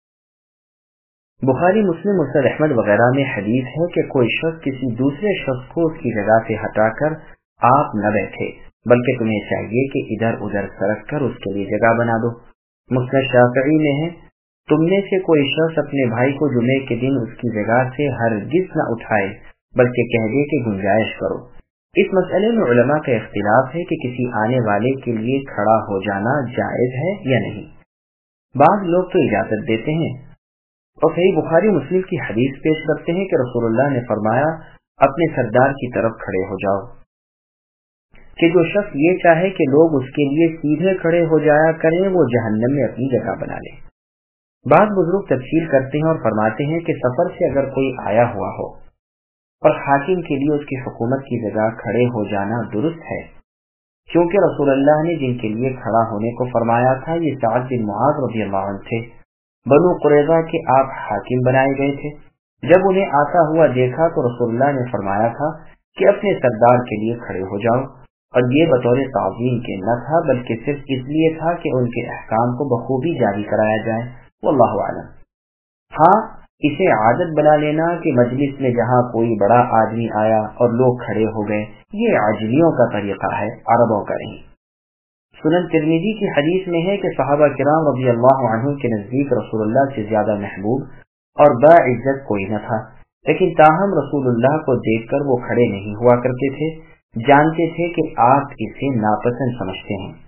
بخاری مسلم مسند احمد وغیرہ میں حدیث ہے کہ کوئی شخص کسی دوسرے شخص کو اس کی جگہ سے ہٹا کر آپ نہ بیٹھے، بلکہ تمہیں چاہیے کہ ادھر ادھر سرک کر اس کے لیے جگہ بنا دو۔ مسند شافعی میں ہے تم میں سے کوئی شخص اپنے بھائی کو جمعے کے دن اس کی جگہ سے ہرگز نہ اٹھائے بلکہ کہہ دے کہ گنجائش کرو۔ اس مسئلے میں علماء کا اختلاف ہے کہ کسی آنے والے کے لیے کھڑا ہو جانا جائز ہے یا نہیں۔ بعض لوگ تو اجازت دیتے ہیں اور صحیح بخاری مسلم کی حدیث پیش کرتے ہیں کہ رسول اللہ نے فرمایا اپنے سردار کی طرف کھڑے ہو جاؤ، کہ جو شخص یہ چاہے کہ لوگ اس کے لیے سیدھے کھڑے ہو جایا کریں وہ جہنم میں اپنی جگہ بنا لے۔ بعض بزرگ تفصیل کرتے ہیں اور فرماتے ہیں کہ سفر سے اگر کوئی آیا ہوا ہو اور حاکم کے لیے اس کی حکومت کی جگہ کھڑے ہو جانا درست ہے، کیونکہ رسول اللہ نے جن کے لیے کھڑا ہونے کو فرمایا تھا یہ سعد بن معاذ رضی اللہ عنہ تھے बनु कुरैज़ा के आप हाकिम बनाए गए थे। जब उन्हें आता हुआ देखा तो रसूलुल्लाह ने फरमाया था कि अपने सरदार के लिए खड़े हो जाओ, और ये बतौर ताज़ीम के न था बल्कि सिर्फ इसलिए था कि उनके अहकाम को बखूबी जारी कराया जाए। वल्लाहु आलम। हाँ, इसे आदत बना लेना कि मजलिस में जहाँ कोई बड़ा आदमी आया और लोग खड़े हो गए, ये अजमियों का तरीका है, अरबों का नहीं। सुनन तिर्मिज़ी की हदीस में है कि सहाबा किराम रज़ियल्लाहु अन्हुम के नजदीक रसूलुल्लाह से ज्यादा महबूब और बाइज्जत कोई न था, लेकिन ताहम रसूलुल्लाह को देखकर वो खड़े नहीं हुआ करते थे, जानते थे कि आप इसे नापसंद समझते हैं।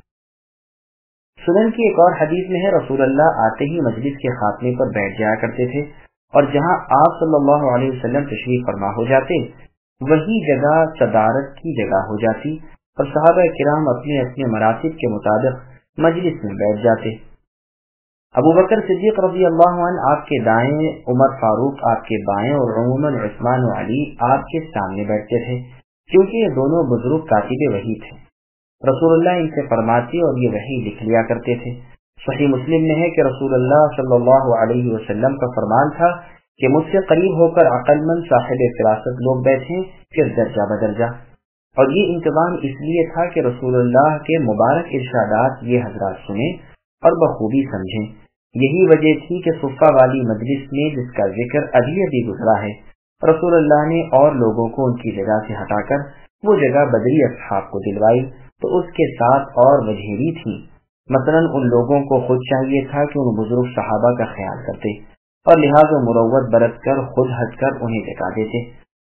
सुनन की एक और हदीस में है रसूलुल्लाह आते ही मजलिस के खात्मे पर बैठ जाया करते थे, और जहां आप सल्लल्लाहु अलैहि वसल्लम तशरीफ फरमा हो जाते वही जगह सदारत की जगह हो जाती और सहाबा किराम अपने अपने मरातिब के मुताबिक मजलिस में बैठ जाते। अबू बकर सिद्दीक रज़ियल्लाहु अन्हु आपके दाएं, उमर फारूक आपके बाएं और उमूमन उस्मान और अली आपके सामने बैठते थे, क्योंकि ये दोनों बुजुर्ग कातिबे वही थे। रसूलुल्लाह इनसे फरमाते और ये वही लिख लिया करते थे। सही मुस्लिम में है कि रसूलुल्लाह सल्लल्लाहु अलैहि वसल्लम का फरमान था कि मुझसे करीब होकर अक्लमंद साहिब फिरासत लोग बैठे, फिर दर्जा बदर्जा। और ये इंतजाम इसलिए था कि रसूलुल्लाह के मुबारक इरशादात ये हजरात सुने और बखूबी समझें। यही वजह थी कि सुफ़ा वाली मजलिस में जिसका जिक्र अभी अभी गुजरा है, रसूलुल्लाह ने और लोगों को उनकी जगह से हटाकर वो जगह बदरी अस्हाब को दिलवाई, तो उसके साथ और वजह भी थी। मसलन उन लोगों को खुद चाहिए था कि उन बुजुर्ग सहाबा का ख्याल करते और लिहाजा मुरव्वत बरत कर खुद हटकर उन्हें टिका देते।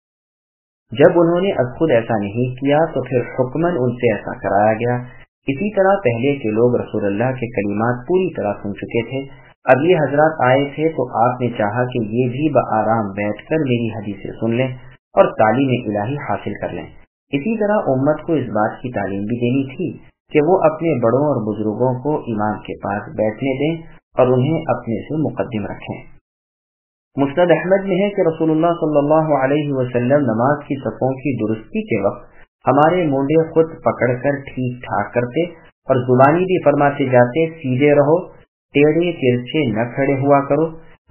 जब उन्होंने अब खुद ऐसा नहीं किया तो फिर हुक्मन उनसे ऐसा कराया गया। इसी तरह पहले के लोग रसूलुल्लाह के कलिमात पूरी तरह सुन चुके थे। अब ये हजरत आए थे तो आपने चाहा कि ये भी बआराम बैठकर मेरी हदीसें सुन लें और तालीम इलाही हासिल कर लें। इसी तरह उम्मत को इस बात की तालीम भी देनी थी कि वो अपने बड़ों और बुजुर्गों को इमाम के पास बैठने दें और उन्हें अपने से मुकद्दिम रखें। मुस्नद अहमद में है कि रसूलुल्लाह सल्लल्लाहु अलैहि वसल्लम नमाज की सफ़ों की दुरुस्ती के वक्त हमारे मुंडे खुद पकड़कर ठीक ठाक करते और जुबानी भी फरमाते जाते, सीधे रहो, टेढ़े तिरछे न खड़े हुआ करो,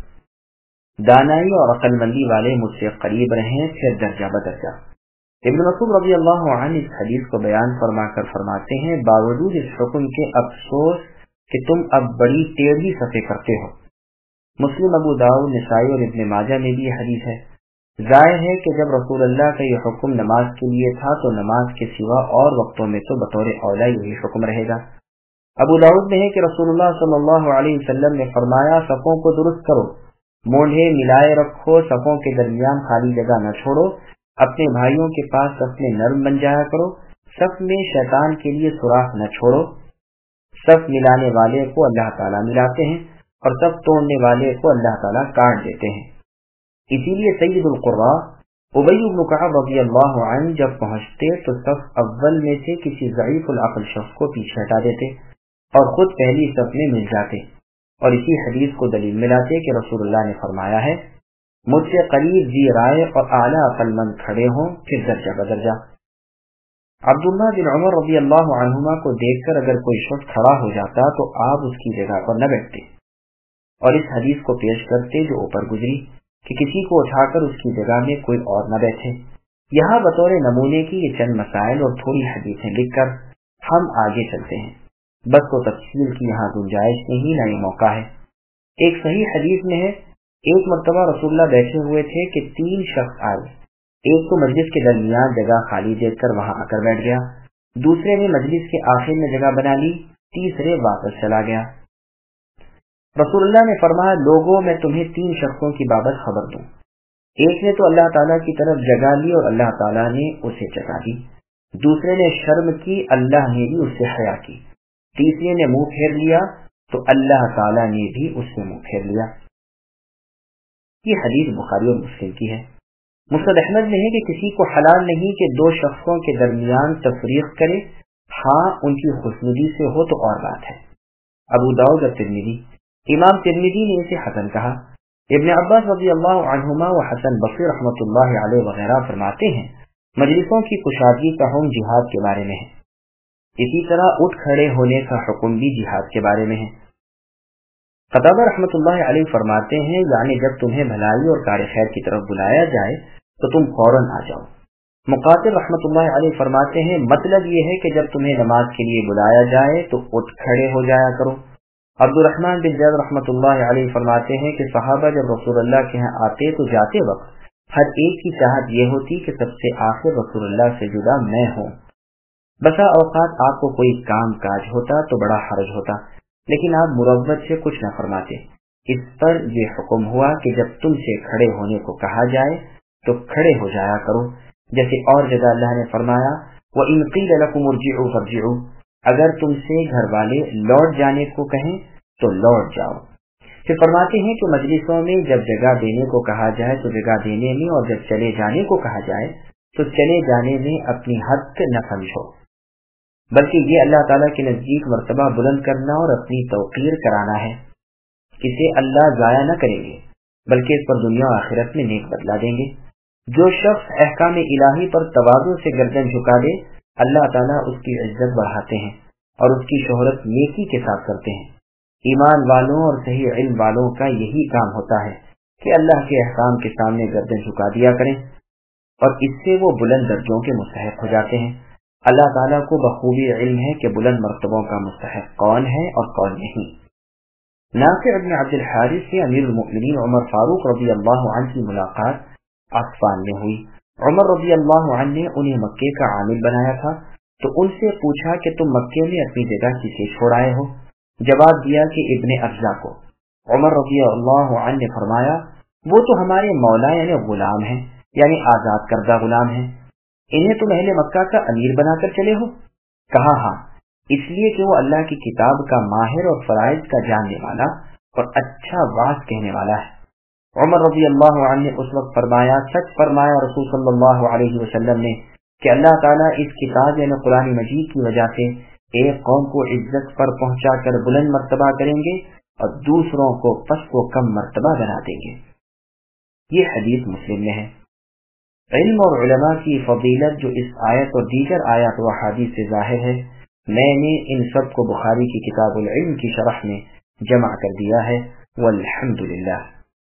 दानाई और अक्लमंदी वाले मुझसे करीब रहें, फिर दर्जा बदर्जा। इब्न मसूद रज़ियल्लाहु अन्हु इस हदीस को बयान फरमाकर फरमाते हैं, बावजूद इस हुक्म के अफसोस कि तुम अब बड़ी टेढ़ी सफ़े करते हो। मुस्लिम, अबू दाऊद, निसाई और इब्न माजा में भी हदीस है। जाहिर है कि जब रसूलुल्लाह का यह हुक्म नमाज के लिए था तो नमाज के सिवा और वक्तों में तो बतौर औला यही हुक्म रहेगा। अबू दाऊद में है कि रसूलुल्लाह सल्लल्लाहु अलैहि वसल्लम ने फरमाया, सफ़ों को दुरुस्त करो, मोढ़े मिलाए रखो, सफ़ों के दरमियान खाली जगह न छोड़ो, अपने भाइयों के पास सफ में नर्म बन जाया करो, सफ में शैतान के लिए सुराख न छोड़ो। सफ मिलाने वाले को अल्लाह ताला मिलाते हैं और सफ तोड़ने वाले को अल्लाह ताला काट देते हैं। इसीलिए सैयदुल कुर्रा उबई इब्न कअब रज़ियल्लाहु अन्हु जब पहुंचते तो सफ अव्वल में से किसी ज़ईफ़ुल अक़ल शख्स को पीछे हटा देते और खुद पहली सफ में मिल जाते और इसी हदीस को दलील मिलाते कि रसूलुल्लाह ने फरमाया है, मुझसे करीब जी राय और आला अक्लमंद खड़े हों, फिर दर्जा बदर्जा। अब्दुल्लाह बिन उमर रज़ियल्लाहु अन्हुमा को देखकर अगर कोई शख्स खड़ा हो जाता तो आप उसकी जगह पर न बैठते और इस हदीस को पेश करते जो ऊपर गुजरी कि किसी को उठाकर उसकी जगह में कोई और न बैठे। यहाँ बतौर नमूने की ये चंद मसाइल और थोड़ी हदीसें लिखकर हम आगे चलते हैं। बस तो तफसील की यहाँ गुंजाइश नहीं, न ही मौका है। एक सही हदीस में है, एक मर्तबा रसूलुल्लाह बैठे हुए थे कि 3 शख्स आए। एक तो मजलिस के दरमियान जगह खाली देखकर वहां आकर बैठ गया, दूसरे ने मजलिस के आखिर में जगह बना ली, तीसरे वापस चला गया। रसूलुल्लाह ने फरमाया, लोगों मैं तुम्हें 3 शख्सों की बाबत खबर दूं। एक ने तो अल्लाह ताला की तरफ जगह ली और अल्लाह ताला ने उसे जगह दी, दूसरे ने शर्म की, अल्लाह ने भी उससे हया की, तीसरे ने मुंह फेर लिया तो अल्लाह ताला ने भी उससे मुंह फेर लिया। ये हदीस बुखारी और मुस्लिम की है। मुस्नद अहमद में है कि किसी को हलाल नहीं कि 2 शख्सों के दरमियान तफरीक करे, हाँ उनकी खुशनुदी से हो तो और बात है। अबू दाऊद और तिर्मिज़ी, इमाम तिर्मिज़ी ने इसे हसन कहा। इब्न अब्बास रज़ियल्लाहु अन्हुमा व हसन बसरी रहमतुल्लाहि अलैहि वगैरह फरमाते हैं, मजलिसों की कुशादगी का हुक्म जिहाद के बारे में है। इसी तरह उठ खड़े होने का हुक्म भी जिहाद के बारे में है। قتادہ رحمۃ اللہ علیہ فرماتے ہیں یعنی جب تمہیں بھلائی اور کار خیر کی طرف بلایا جائے تو تم فوراً آ جاؤ۔ مقاتل رحمۃ اللہ علیہ فرماتے ہیں مطلب یہ ہے کہ جب تمہیں نماز کے لیے بلایا جائے تو اٹھ کھڑے ہو جایا کرو۔ عبد الرحمن بن زید رحمۃ اللہ علیہ فرماتے ہیں کہ صحابہ جب رسول اللہ کے ہاں آتے تو جاتے وقت ہر ایک کی چاہت یہ ہوتی کہ سب سے آخر رسول اللہ سے جدا میں ہوں۔ بسا اوقات آپ کو کوئی کام کاج ہوتا تو بڑا حرج ہوتا، لیکن آپ مروت سے کچھ نہ فرماتے۔ اس پر یہ حکم ہوا کہ جب تم سے کھڑے ہونے کو کہا جائے تو کھڑے ہو جایا کرو، جیسے اور جگہ اللہ نے فرمایا وَإِنْ قِيلَ لَكُمُ ارْجِعُوا فَارْجِعُوا، اگر تم سے گھر والے لوٹ جانے کو کہیں تو لوٹ جاؤ۔ پھر فرماتے ہیں کہ مجلسوں میں جب جگہ دینے کو کہا جائے تو جگہ دینے میں، اور جب چلے جانے کو کہا جائے تو چلے جانے میں اپنی حد نہ سمجھو، بلکہ یہ اللہ تعالیٰ کے نزدیک مرتبہ بلند کرنا اور اپنی توقیر کرانا ہے۔ اسے اللہ ضائع نہ کریں گے بلکہ اس پر دنیا و آخرت میں نیک بدلہ دیں گے۔ جو شخص احکام الہی پر تواضع سے گردن جھکا دے اللہ تعالیٰ اس کی عزت بڑھاتے ہیں اور اس کی شہرت نیکی کے ساتھ کرتے ہیں۔ ایمان والوں اور صحیح علم والوں کا یہی کام ہوتا ہے کہ اللہ کے احکام کے سامنے گردن جھکا دیا کریں، اور اس سے وہ بلند درجوں کے مستحق ہو جاتے ہیں۔ اللہ تعالیٰ کو بخوبی علم ہے کہ بلند مرتبوں کا مستحق کون ہے اور کون نہیں۔ نافع بن عبد الحارث سے امیر المؤمنین عمر فاروق رضی اللہ عنہ کی ملاقات عفان میں ہوئی۔ عمر رضی اللہ عنہ نے انہیں مکے کا عامل بنایا تھا تو ان سے پوچھا کہ تم مکے میں اپنی جگہ کسے چھوڑ آئے ہو؟ جواب دیا کہ ابن افزا کو۔ عمر رضی اللہ عنہ نے فرمایا وہ تو ہمارے مولا یعنی غلام ہیں، یعنی آزاد کردہ غلام ہیں، انہیں تم اہل مکہ کا امیر بنا کر چلے ہو؟ کہا ہاں، اس لیے کہ وہ اللہ کی کتاب کا ماہر اور فرائض کا جاننے والا اور اچھا واعظ کہنے والا ہے۔ عمر رضی اللہ عنہ نے اس وقت فرمایا سچ فرمایا رسول صلی اللہ علیہ وسلم نے کہ اللہ تعالیٰ اس کتاب یعنی قرآن مجید کی وجہ سے ایک قوم کو عزت پر پہنچا کر بلند مرتبہ کریں گے اور دوسروں کو پست و کم مرتبہ بنا دیں گے۔ یہ حدیث مسلم میں ہے۔ علم اور علماء کی فضیلت جو اس آیت اور دیگر آیات و احادیث سے ظاہر ہے، میں نے ان سب کو بخاری کی کتاب العلم کی شرح میں جمع کر دیا ہے، والحمدللہ۔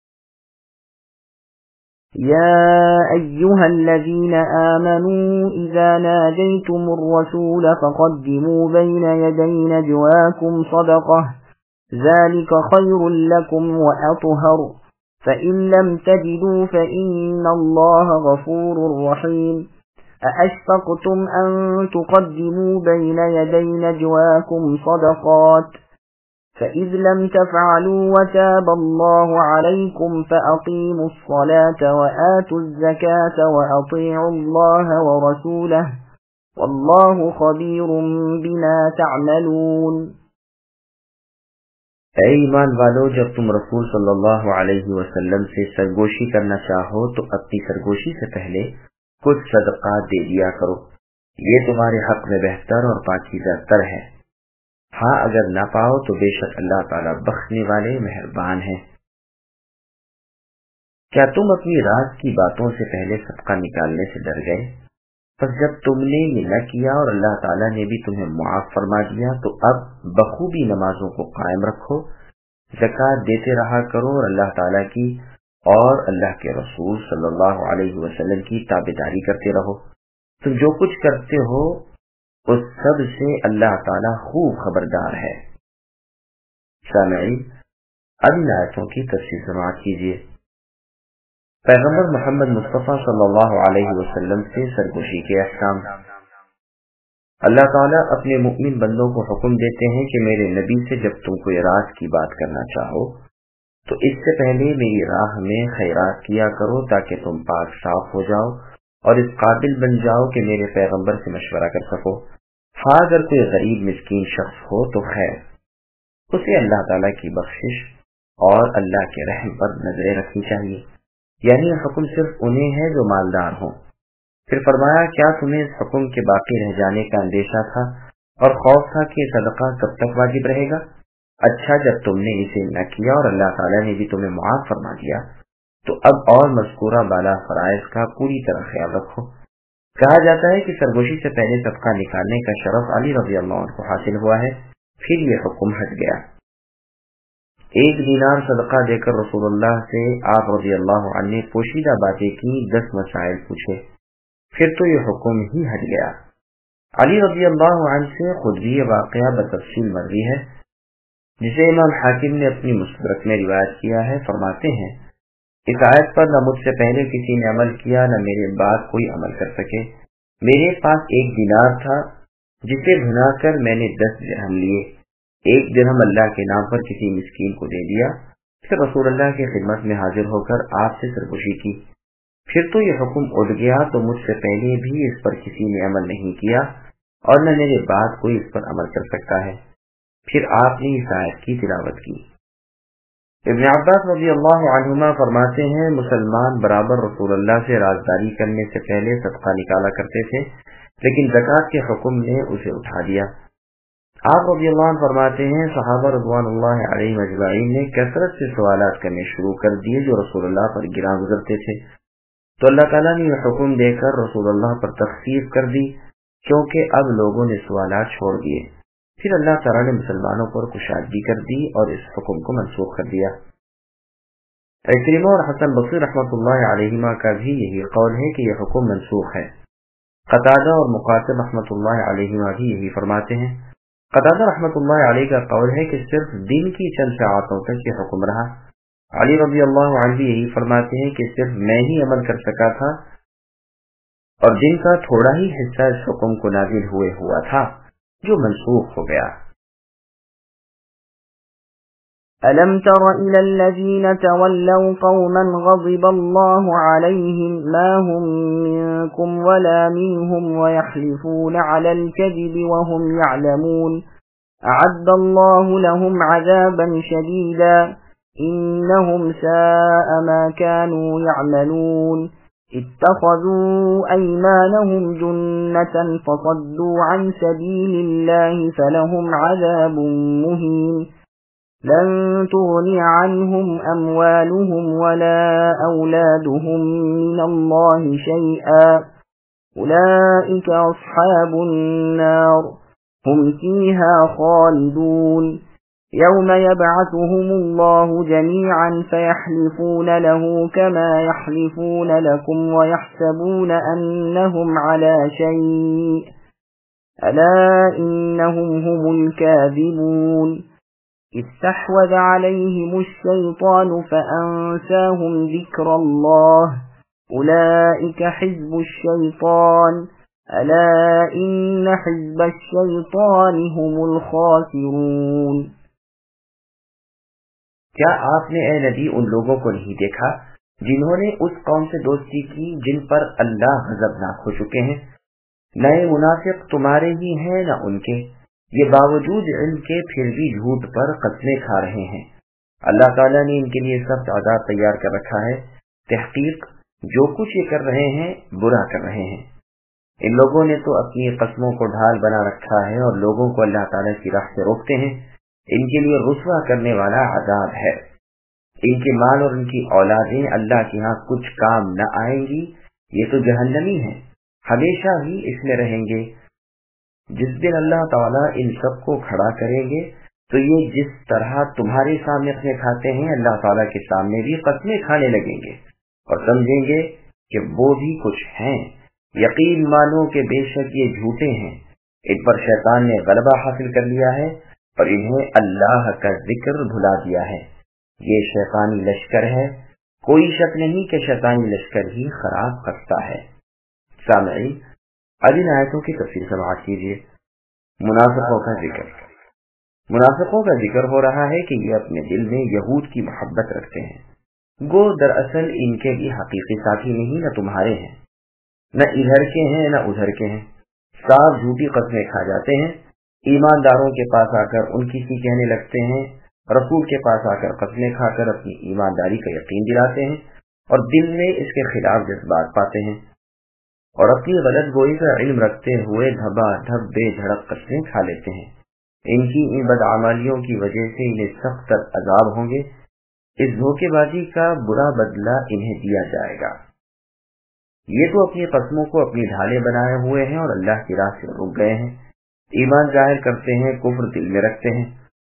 يا أيها الذين آمنوا إذا ناجيتم الرسول فقدموا بين يدي نجواكم صدقة ذلك خير لكم وأطهر فإن لم تجدوا فإن الله غفور رحيم أأشفقتم أن تقدموا بين يدي نجواكم صدقات فإذ لم تفعلوا وتاب الله عليكم فأقيموا الصلاة وآتوا الزكاة وأطيعوا الله ورسوله والله خبير بما تعملون۔ اے ایمان والو، جب تم رسول صلی اللہ علیہ وسلم سے سرگوشی کرنا چاہو تو اپنی سرگوشی سے پہلے کچھ صدقات دے دیا کرو، یہ تمہارے حق میں بہتر اور پاکیزہ تر ہے۔ ہاں اگر نہ پاؤ تو بے شک اللہ تعالیٰ بخشنے والے مہربان ہیں۔ کیا تم اپنی راز کی باتوں سے پہلے صدقہ نکالنے سے ڈر گئے؟ پس جب تم نے یہ نہ کیا اور اللہ تعالیٰ نے بھی تمہیں معاف فرما دیا تو اب بخوبی نمازوں کو قائم رکھو، زکوٰۃ دیتے رہا کرو اور اللہ تعالیٰ کی اور اللہ کے رسول صلی اللہ علیہ وسلم کی تابعداری کرتے رہو۔ تم جو کچھ کرتے ہو اس سب سے اللہ تعالیٰ خوب خبردار ہے۔ سامعین، اب ان آیتوں کی تفسیر سماعت کیجیے۔ پیغمبر محمد مصطفیٰ صلی اللہ علیہ وسلم سے سرگوشی کے احکام۔ اللہ تعالیٰ اپنے مؤمن بندوں کو حکم دیتے ہیں کہ میرے نبی سے جب تم کوئی راز کی بات کرنا چاہو تو اس سے پہلے میری راہ میں خیرات کیا کرو تاکہ تم پاک صاف ہو جاؤ اور اس قابل بن جاؤ کہ میرے پیغمبر سے مشورہ کر سکو۔ ہاں اگر کوئی غریب مسکین شخص ہو تو خیر، اسے اللہ تعالیٰ کی بخشش اور اللہ کے رحم پر نظریں رکھنی چاہیے، یعنی یہ حکم صرف انہیں ہے جو مالدار ہوں۔ پھر فرمایا کیا تمہیں اس حکم کے باقی رہ جانے کا اندیشہ تھا اور خوف تھا کہ صدقہ کب تک واجب رہے گا؟ اچھا، جب تم نے اسے نہ کیا اور اللہ تعالیٰ نے بھی تمہیں معاف فرما دیا تو اب اور مذکورہ بالا فرائض کا پوری طرح خیال رکھو۔ کہا جاتا ہے کہ سرگوشی سے پہلے صدقہ نکالنے کا شرف علی رضی اللہ عنہ کو حاصل ہوا ہے، پھر یہ حکم ہٹ گیا۔ 1 دینار صدقہ دے کر رسول اللہ سے آپ رضی اللہ عنہ نے پوشیدہ باتیں کی، 10 مسائل پوچھے، پھر تو یہ حکم ہی ہٹ گیا۔ علی رضی اللہ عنہ سے خود بھی یہ واقعہ بتفصیل مروی ہے، جسے امام حاکم نے اپنی مستدرک میں روایت کیا ہے۔ فرماتے ہیں اس آیت پر نہ مجھ سے پہلے کسی نے عمل کیا، نہ میرے بعد کوئی عمل کر سکے۔ میرے پاس 1 دینار تھا جسے بھنا کر میں نے 10 درہم لیے، 1 درہم اللہ کے نام پر کسی مسکین کو دے دیا، پھر رسول اللہ کی خدمت میں حاضر ہو کر آپ سے سرگوشی کی، پھر تو یہ حکم اٹھ گیا تو مجھ سے پہلے بھی اس پر کسی نے عمل نہیں کیا اور نہ میرے بعد کوئی اس پر عمل کر سکتا ہے۔ پھر آپ نے اس آیت کی تلاوت کی۔ ابن عباس رضی اللہ عنہما فرماتے ہیں مسلمان برابر رسول اللہ سے رازداری کرنے سے پہلے صدقہ نکالا کرتے تھے، لیکن زکوٰۃ کے حکم نے اسے اٹھا دیا۔ آپ رضی اللہ عنہ فرماتے ہیں صحابہ رضوان اللہ علیہم اجمعین نے کثرت سے سوالات کرنے شروع کر دیے جو رسول اللہ پر گراں گزرتے تھے، تو اللہ تعالیٰ نے یہ حکم دے کر رسول اللہ پر تخفیف کر دی، کیونکہ اب لوگوں نے سوالات چھوڑ دیے۔ پھر اللہ تعالیٰ نے مسلمانوں پر کشادگی کر دی اور اس حکم کو منسوخ کر دیا۔ عکرمہ اور حسن بصری رحمۃ اللہ علیہما کا بھی یہی قول ہے کہ یہ حکم منسوخ ہے۔ قتادہ اور مقاتل رحمۃ اللہ علیہما بھی یہی فرماتے ہیں۔ قتادہ رحمۃ اللہ علیہ کا قول ہے کہ صرف دن کی چند ساعتوں تک یہ حکم رہا۔ علی رضی اللہ عنہ بھی یہی فرماتے ہیں کہ صرف میں ہی عمل کر سکا تھا اور دن کا تھوڑا ہی حصہ اس حکم کو نازل ہوئے ہوا تھا جو منسوخ ہو گیا۔ أَلَمْ تَرَ إِلَى الَّذِينَ تَوَلَّوْا قَوْمًا غَضِبَ اللَّهُ عَلَيْهِمْ مَا هُمْ مِنكُمْ وَلَا مِنْهُمْ وَيَحْلِفُونَ عَلَى الْكَذِبِ وَهُمْ يَعْلَمُونَ أَعَدَّ اللَّهُ لَهُمْ عَذَابًا شَدِيدًا إِنَّهُمْ سَاءَ مَا كَانُوا يَعْمَلُونَ اتخذوا أيمانهم جنة فصدوا عن سبيل الله فلهم عذاب مهين لن تغني عنهم أموالهم ولا أولادهم من الله شيئا أولئك أصحاب النار هم فيها خالدون يوم يبعثهم الله جميعا فيحلفون له كما يحلفون لكم ويحسبون أنهم على شيء ألا إنهم هم الكاذبون استحوذ عليهم الشيطان فأنساهم ذكر الله أولئك حزب الشيطان ألا إن حزب الشيطان هم الخاسرون۔ کیا آپ نے اے نبی ان لوگوں کو نہیں دیکھا جنہوں نے اس قوم سے دوستی کی جن پر اللہ غضبناک ہو چکے ہیں؟ نہ یہ منافق تمہارے ہی ہیں نہ ان کے، یہ باوجود علم کے پھر بھی جھوٹ پر قسمیں کھا رہے ہیں۔ اللہ تعالیٰ نے ان کے لیے سخت عذاب تیار کر رکھا ہے، تحقیق جو کچھ یہ کر رہے ہیں برا کر رہے ہیں۔ ان لوگوں نے تو اپنی قسموں کو ڈھال بنا رکھا ہے اور لوگوں کو اللہ تعالیٰ کی راہ سے روکتے ہیں۔ ان کے لیے رسوا کرنے والا عذاب ہے۔ ان کے مال اور ان کی اولادیں اللہ کے ہاں کچھ کام نہ آئیں گی، یہ تو جہنمی ہیں، ہمیشہ ہی اس میں رہیں گے۔ جس دن اللہ تعالیٰ ان سب کو کھڑا کریں گے تو یہ جس طرح تمہارے سامنے قسمیں کھاتے ہیں اللہ تعالیٰ کے سامنے بھی قسمیں کھانے لگیں گے اور سمجھیں گے کہ وہ بھی کچھ ہیں۔ یقین مانو کہ بے شک یہ جھوٹے ہیں، ان پر شیطان نے غلبہ حاصل کر لیا ہے اور انہیں اللہ کا ذکر بھلا دیا ہے۔ یہ شیطانی لشکر ہے، کوئی شک نہیں کہ شیطانی لشکر ہی خراب کرتا ہے۔ سامعین، اب ان آیتوں کی تفصیل سماعت کیجیے۔ منافقوں کا ذکر۔ منافقوں کا ذکر ہو رہا ہے کہ یہ اپنے دل میں یہود کی محبت رکھتے ہیں، گو دراصل ان کے بھی حقیقی ساتھی نہیں، نہ تمہارے ہیں، نہ ادھر کے ہیں نہ ادھر کے ہیں، صاف جھوٹی قسمیں کھا جاتے ہیں، ایمانداروں کے پاس آ کر ان کی کہنے لگتے ہیں، رسول کے پاس آ کر قسمیں کھا کر اپنی ایمانداری کا یقین دلاتے ہیں اور دل میں اس کے خلاف جذبات پاتے ہیں اور اپنی غلط گوئی کا علم رکھتے ہوئے دھبا دھب بے دھڑک قسمیں کھا لیتے ہیں۔ ان کی ان بدعمالیوں کی وجہ سے انہیں سخت عذاب ہوں گے، اس دھوکے بازی کا برا بدلہ انہیں دیا جائے گا۔ یہ تو اپنی قسموں کو اپنی ڈھالیں بنائے ہوئے ہیں اور اللہ کی راہ سے رک گئے ہیں، ایمان ظاہر کرتے ہیں، کفر دل میں رکھتے ہیں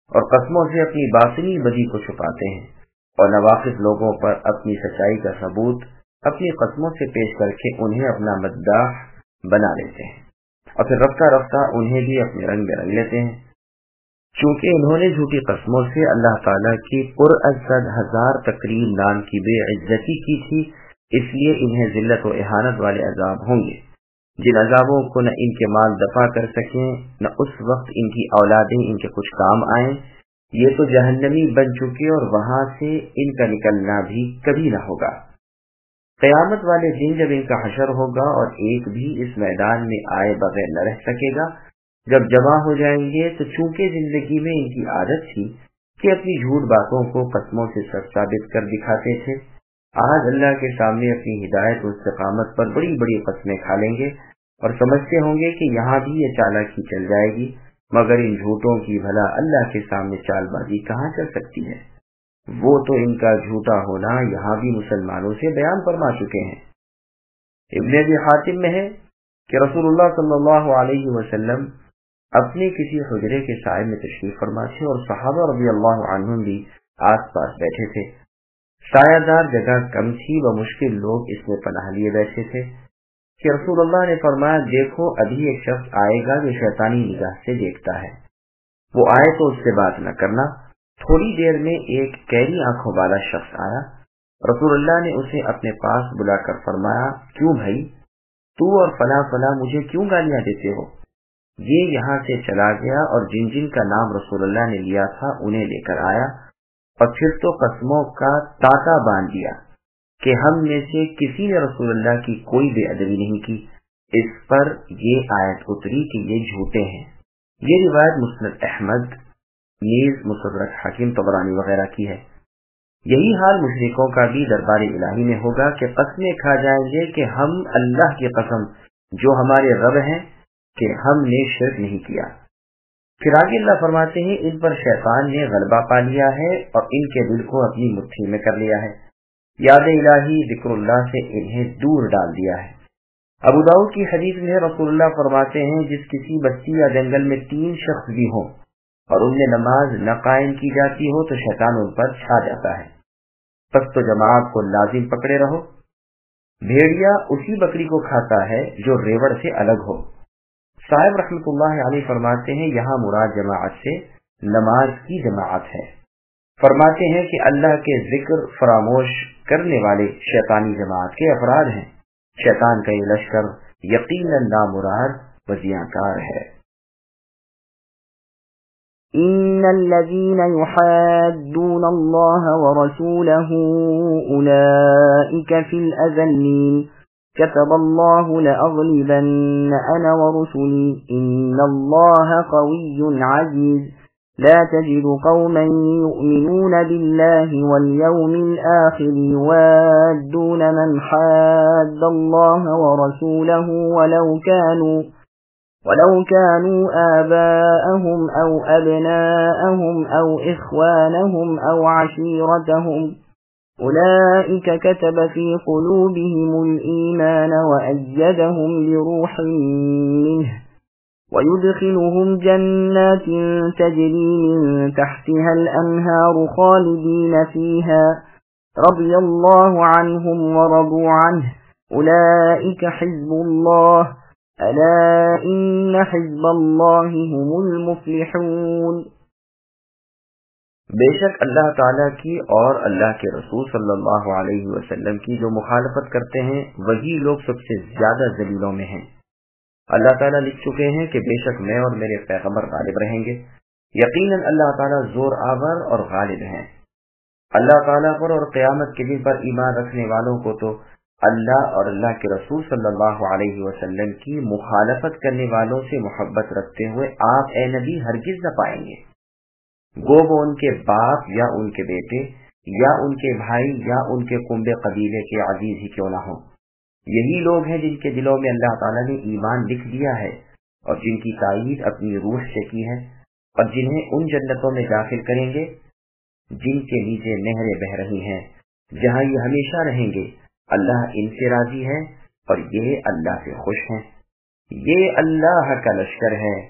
اور قسموں سے اپنی باطنی بدی کو چھپاتے ہیں، اور نواقص لوگوں پر اپنی سچائی کا ثبوت اپنی قسموں سے پیش کر کے انہیں اپنا مداح بنا لیتے ہیں، اور پھر رفتہ رفتہ انہیں بھی اپنے رنگ میں رنگ لیتے ہیں۔ چونکہ انہوں نے جھوٹی قسموں سے اللہ تعالیٰ کی پرعزت ہزار تکریم نام کی بے عزتی کی تھی، اس لیے انہیں ذلت و اہانت والے عذاب ہوں گے، جن عذابوں کو نہ ان کے مال دفع کر سکیں، نہ اس وقت ان کی اولادیں ان کے کچھ کام آئیں۔ یہ تو جہنمی بن چکے اور وہاں سے ان کا نکلنا بھی کبھی نہ ہوگا۔ قیامت والے دن جب ان کا حشر ہوگا اور ایک بھی اس میدان میں آئے بغیر نہ رہ سکے گا، جب جمع ہو جائیں گے تو چونکہ زندگی میں ان کی عادت تھی کہ اپنی جھوٹ باتوں کو قسموں سے سچ ثابت کر دکھاتے تھے، آج اللہ کے سامنے اپنی ہدایت و استقامت پر بڑی بڑی قسمیں کھا لیں گے اور سمجھتے ہوں گے کہ یہاں بھی یہ چالاکی چل جائے گی، مگر ان جھوٹوں کی بھلا اللہ کے سامنے چال بازی کہاں چل سکتی ہے؟ وہ تو ان کا جھوٹا ہونا یہاں بھی مسلمانوں سے بیان فرما چکے ہیں۔ ابن ابی حاتم میں ہے کہ رسول اللہ صلی اللہ علیہ وسلم اپنے کسی حجرے کے سائے میں تشریف فرما تھے اور صحابہ رضی اللہ عنہم بھی آس پاس بیٹھے تھے۔ سایہ دار جگہ کم تھی، بمشکل لوگ اس میں پناہ لیے بیٹھے تھے کہ رسول اللہ نے فرمایا، دیکھو ابھی ایک شخص آئے گا جو شیطانی نگاہ سے دیکھتا ہے، وہ آئے تو اس سے بات نہ کرنا۔ تھوڑی دیر میں ایک کیری آنکھوں والا شخص آیا، رسول اللہ نے اسے اپنے پاس بلا کر فرمایا، کیوں بھائی، تو اور فلاں فلاں مجھے کیوں گالیاں دیتے ہو؟ یہ یہاں سے چلا گیا اور جن جن کا نام رسول اللہ نے لیا تھا انہیں لے کر آیا، اور پھر تو قسموں کا تاتا باندھ دیا کہ ہم میں سے کسی نے رسول اللہ کی کوئی بے ادبی نہیں کی۔ اس پر یہ آیت اتری کہ یہ جھوٹے ہیں۔ یہ روایت مسند احمد، نیز مستدرک حاکم طبرانی وغیرہ کی ہے۔ یہی حال مشرکوں کا بھی دربار الہی میں ہوگا کہ قسمیں کھا جائیں گے کہ ہم اللہ کی قسم جو ہمارے رب ہیں کہ ہم نے شرک نہیں کیا۔ پھر آگے اللہ فرماتے ہیں، ان پر شیطان نے غلبہ پا لیا ہے اور ان کے دل کو اپنی مٹھی میں کر لیا ہے، یاد الہی ذکر اللہ سے انہیں دور ڈال دیا ہے۔ ابو داؤد کی حدیث میں رسول اللہ فرماتے ہیں، جس کسی بستی یا جنگل میں 3 شخص بھی ہوں اور ان میں نماز نہ قائم کی جاتی ہو تو شیطان ان پر چھا جاتا ہے، پس تو جماعت کو لازم پکڑے رہو۔ بھیڑیا اسی بکری کو کھاتا ہے جو ریوڑ سے الگ ہو۔ صاحب رحمۃ اللہ علیہ فرماتے ہیں، یہاں مراد جماعت سے نماز کی جماعت ہے۔ فرماتے ہیں کہ اللہ کے ذکر فراموش کرنے والے شیطانی جماعت کے افراد ہیں۔ شیطان کا یہ لشکر یقیناً نامراد و زیانکار ہے۔ إن الذين يحادون الله ورسوله أولئك في الأذلين كتب الله لأغلبن أنا ورسلي إن الله قوي عزيز لا تجد قوما يؤمنون بالله واليوم الآخر يوادون من حاد الله ورسوله ولو كانوا آباءهم أو أبناءهم أو إخوانهم أو عشيرتهم أولئك كتب في قلوبهم الإيمان وأيدهم بروح منه ويدخلهم جنات تجري من تحتها الأنهار خالدين فيها رضي الله عنهم ورضوا عنه أولئك حزب الله ألا إن حزب الله هم المفلحون۔ بے شک اللہ تعالیٰ کی اور اللہ کے رسول صلی اللہ علیہ وسلم کی جو مخالفت کرتے ہیں وہی لوگ سب سے زیادہ ذلیلوں میں ہیں۔ اللہ تعالیٰ لکھ چکے ہیں کہ بے شک میں اور میرے پیغمبر غالب رہیں گے، یقیناً اللہ تعالیٰ زور آور اور غالب ہیں۔ اللہ تعالیٰ پر اور قیامت کے دن پر ایمان رکھنے والوں کو تو اللہ اور اللہ کے رسول صلی اللہ علیہ وسلم کی مخالفت کرنے والوں سے محبت رکھتے ہوئے آپ اے نبی ہرگز نہ پائیں گے، گو وہ ان کے باپ یا ان کے بیٹے یا ان کے بھائی یا ان کے کنبے قبیلے کے عزیز ہی کیوں نہ ہوں۔ یہی لوگ ہیں جن کے دلوں میں اللہ تعالیٰ نے ایمان لکھ دیا ہے اور جن کی تائید اپنی روح سے کی ہے، اور جنہیں ان جنتوں میں داخل کریں گے جن کے نیچے نہریں بہہ رہی ہیں، جہاں یہ ہمیشہ رہیں گے۔ اللہ ان سے راضی ہے اور یہ اللہ سے خوش ہیں۔ یہ اللہ کا لشکر ہے،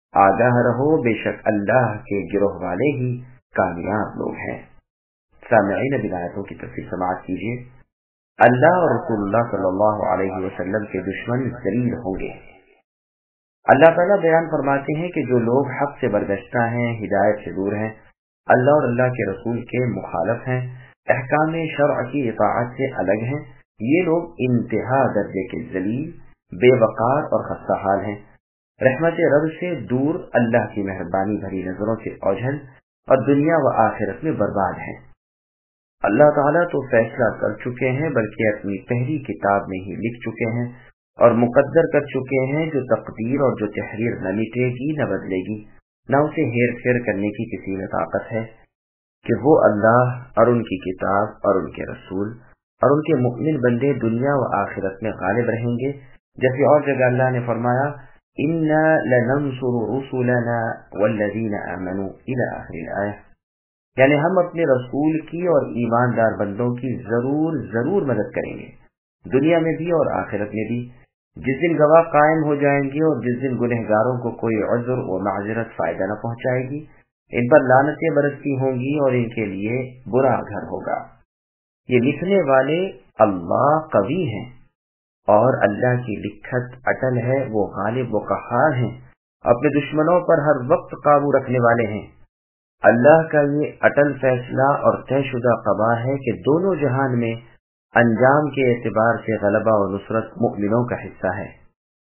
آگاہ رہو، بے شک اللہ کے گروہ والے ہی کامیاب لوگ ہیں۔ سامعین، اب آیتوں کی تفصیل سماعت کیجیے۔ اللہ اور رسول اللہ صلی اللہ علیہ وسلم کے دشمن ذلیل ہوں گے۔ اللہ تعالیٰ بیان فرماتے ہیں کہ جو لوگ حق سے برگشتہ ہیں، ہدایت سے دور ہیں، اللہ اور اللہ کے رسول کے مخالف ہیں، احکام شرع کی اطاعت سے الگ ہیں، یہ لوگ انتہا درجے کے ذلیل، بے وقار اور خستہ حال ہیں، رحمت رب سے دور، اللہ کی مہربانی بھری نظروں سے اوجھل اور دنیا و آخرت میں برباد ہیں۔ اللہ تعالیٰ تو فیصلہ کر چکے ہیں، بلکہ اپنی پہلی کتاب میں ہی لکھ چکے ہیں اور مقدر کر چکے ہیں، جو تقدیر اور جو تحریر نہ مٹے گی نہ بدلے گی، نہ اسے ہیر پھیر کرنے کی کسی میں طاقت ہے، کہ وہ اللہ اور ان کی کتاب اور ان کے رسول اور ان کے مؤمن بندے دنیا و آخرت میں غالب رہیں گے۔ جیسے اور جگہ اللہ نے فرمایا اِنَّا لَنَنْصُرُ رُسُلَنَا وَالَّذِينَ آمَنُوا إِلَى آخِرِ الْآيَةِ، یعنی ہم اپنے رسول کی اور ایماندار بندوں کی ضرور مدد کریں گے، دنیا میں بھی اور آخرت میں بھی، جس دن گواہ قائم ہو جائیں گے اور جس دن گنہگاروں کو کوئی عذر و معذرت فائدہ نہ پہنچائے گی، ان پر لعنتیں برستی ہوں گی اور ان کے لیے برا گھر ہوگا۔ یہ لکھنے والے اللہ قوی ہیں اور اللہ کی لکھت اٹل ہے، وہ غالب و قہار ہیں، اپنے دشمنوں پر ہر وقت قابو رکھنے والے ہیں۔ اللہ کا یہ اٹل فیصلہ اور طے شدہ قضا ہے کہ دونوں جہان میں انجام کے اعتبار سے غلبہ و نصرت مؤمنوں کا حصہ ہے۔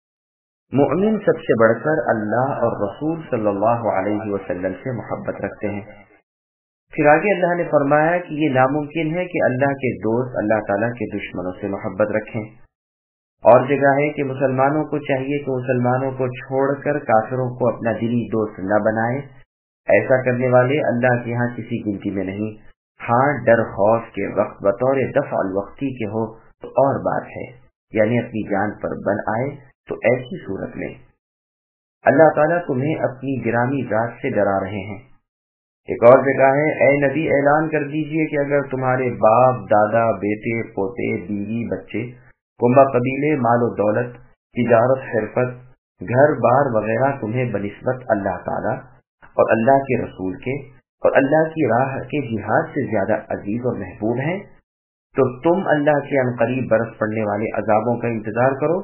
مؤمن سب سے بڑھ کر اللہ اور رسول صلی اللہ علیہ وسلم سے محبت رکھتے ہیں۔ پھر آگے اللہ نے فرمایا کہ یہ ناممکن ہے کہ اللہ کے دوست اللہ تعالیٰ کے دشمنوں سے محبت رکھیں۔ اور جگہ ہے کہ مسلمانوں کو چاہیے کہ مسلمانوں کو چھوڑ کر کافروں کو اپنا دلی دوست نہ بنائے، ایسا کرنے والے اللہ کے ہاں کسی گنتی میں نہیں۔ ہاں ڈر خوف کے وقت بطور دفع الوقتی کے ہو تو اور بات ہے، یعنی اپنی جان پر بن آئے تو ایسی صورت میں اللہ تعالیٰ تمہیں اپنی گرامی ذات سے ڈرا رہے ہیں۔ ایک اور جگہ ہے اے نبی اعلان کر دیجئے کہ اگر تمہارے باپ دادا بیٹے پوتے بیوی بچے کنبہ قبیلے مال و دولت تجارت حرفت گھر بار وغیرہ تمہیں بنسبت اللہ تعالیٰ اور اللہ کے رسول کے اور اللہ کی راہ کے جہاد سے زیادہ عزیز اور محبوب ہیں تو تم اللہ کے عنقریب برس پڑنے والے عذابوں کا انتظار کرو۔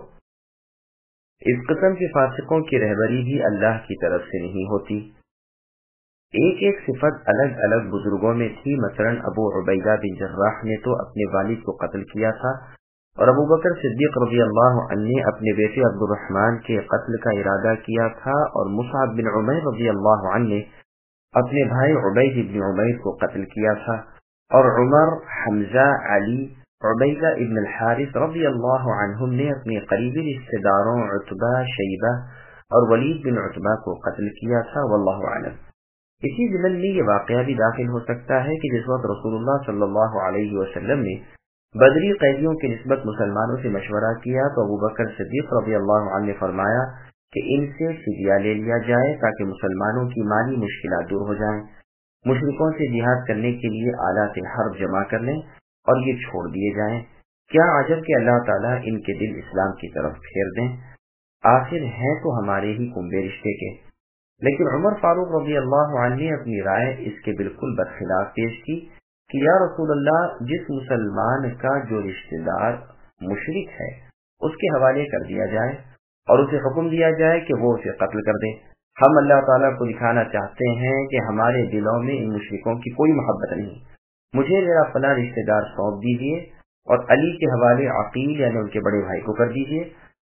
اس قسم کے فاسقوں کی رہبری بھی اللہ کی طرف سے نہیں ہوتی۔ ایک صفت الگ الگ بزرگوں میں تھی، مثلا ابو عبیدہ بن جراح نے تو اپنے والد کو قتل کیا تھا، اور ابو بکر صدیق رضی اللہ عنہ نے اپنے بیٹے عبد الرحمن کے قتل کا ارادہ کیا تھا، اور مصعب بن عمیر رضی اللہ عنہ نے اپنے بھائی عبید بن عمیر کو قتل کیا تھا، اور عمر، حمزہ، علی، عبیدہ ابن الحارث رضی اللہ عنہم نے اپنے قریبی رشتہ داروں عتبہ، شیبہ اور ولید بن عتبہ کو قتل کیا تھا، واللہ اعلم۔ اسی ضمن میں یہ واقعہ بھی داخل ہو سکتا ہے کہ جس وقت رسول اللہ صلی اللہ علیہ وسلم نے بدری قیدیوں کی نسبت مسلمانوں سے مشورہ کیا تو ابو بکر صدیق رضی اللہ عنہ نے فرمایا کہ ان سے فدیہ لے لیا جائے تاکہ مسلمانوں کی مالی مشکلات دور ہو جائیں، مشرکوں سے جہاد کرنے کے لیے آلات حرب جمع کر لیں اور یہ چھوڑ دیے جائیں۔ کیا عجب کہ اللہ تعالیٰ ان کے دل اسلام کی طرف پھیر دیں، آخر ہیں تو ہمارے ہی کنبے رشتے کے۔ لیکن عمر فاروق رضی اللہ عنہ نے اپنی رائے اس کے بالکل برخلاف پیش کی کہ یا رسول اللہ، جس مسلمان کا جو رشتہ دار مشرک ہے اس کے حوالے کر دیا جائے اور اسے حکم دیا جائے کہ وہ اسے قتل کر دے۔ ہم اللہ تعالیٰ کو دکھانا چاہتے ہیں کہ ہمارے دلوں میں ان مشرکوں کی کوئی محبت نہیں، مجھے میرا فلاں رشتہ دار سونپ دیجیے اور علی کے حوالے عقیل یعنی ان کے بڑے بھائی کو کر دیجیے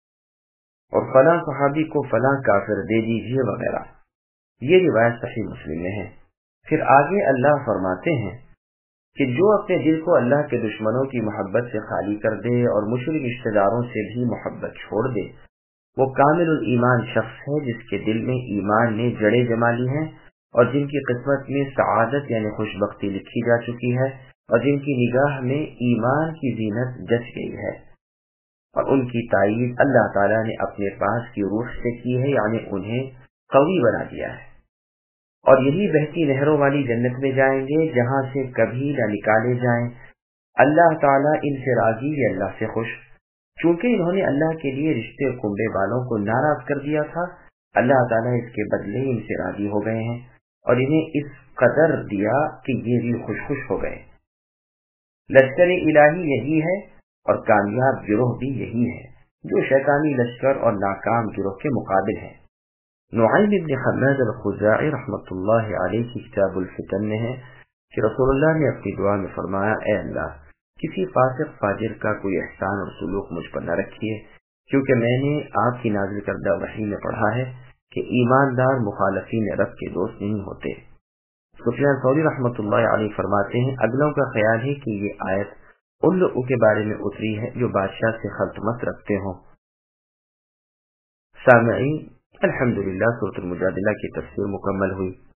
اور فلاں صحابی کو فلاں کافر دے دیجیے وغیرہ۔ یہ روایت صحیح مسلم میں ہے۔ پھر آگے اللہ فرماتے ہیں کہ جو اپنے دل کو اللہ کے دشمنوں کی محبت سے خالی کر دے اور مشرک رشتہ داروں سے بھی محبت چھوڑ دے، وہ کامل الایمان شخص ہے جس کے دل میں ایمان نے جڑیں جما لی ہیں اور جن کی قسمت میں سعادت یعنی خوشبختی لکھی جا چکی ہے اور جن کی نگاہ میں ایمان کی زینت جچ گئی ہے، اور ان کی تائید اللہ تعالیٰ نے اپنے پاس کی روح سے کی ہے، یعنی انہیں قوی بنا دیا ہے، اور یہی بہتی نہروں والی جنت میں جائیں گے جہاں سے کبھی نہ نکالے جائیں۔ اللہ تعالیٰ ان سے راضی ہے، اللہ سے خوش، چونکہ انہوں نے اللہ کے لیے رشتے کنبے والوں کو ناراض کر دیا تھا اللہ تعالیٰ اس کے بدلے ان سے راضی ہو گئے ہیں اور انہیں اس قدر دیا کہ یہ بھی خوش ہو گئے۔ لشکر الہی یہی ہے اور کامیاب گروہ بھی یہی ہے جو شیطانی لشکر اور ناکام گروہ کے مقابل ہے۔ نعیم بن حماد الخزاعی رحمۃ اللہ علیہ کی کتاب الفتن میں ہے کہ رسول اللہ نے اپنی دعا میں فرمایا، اے اللہ کسی فاسق فاجر کا کوئی احسان اور سلوک مجھ پر نہ رکھیے، کیونکہ میں نے آپ کی نازل کردہ وحی میں پڑھا ہے کہ ایماندار مخالفین رب کے دوست نہیں ہوتے۔ سفیان ثوری رحمۃ اللہ علیہ فرماتے ہیں، اگلوں کا خیال ہے کہ یہ آیت ان لوگوں کے بارے میں اتری ہے جو بادشاہ سے خلط مت رکھتے ہوں۔ سامعین، الحمدللہ سورۃ المجادلہ کی تفسیر مکمل ہوئی۔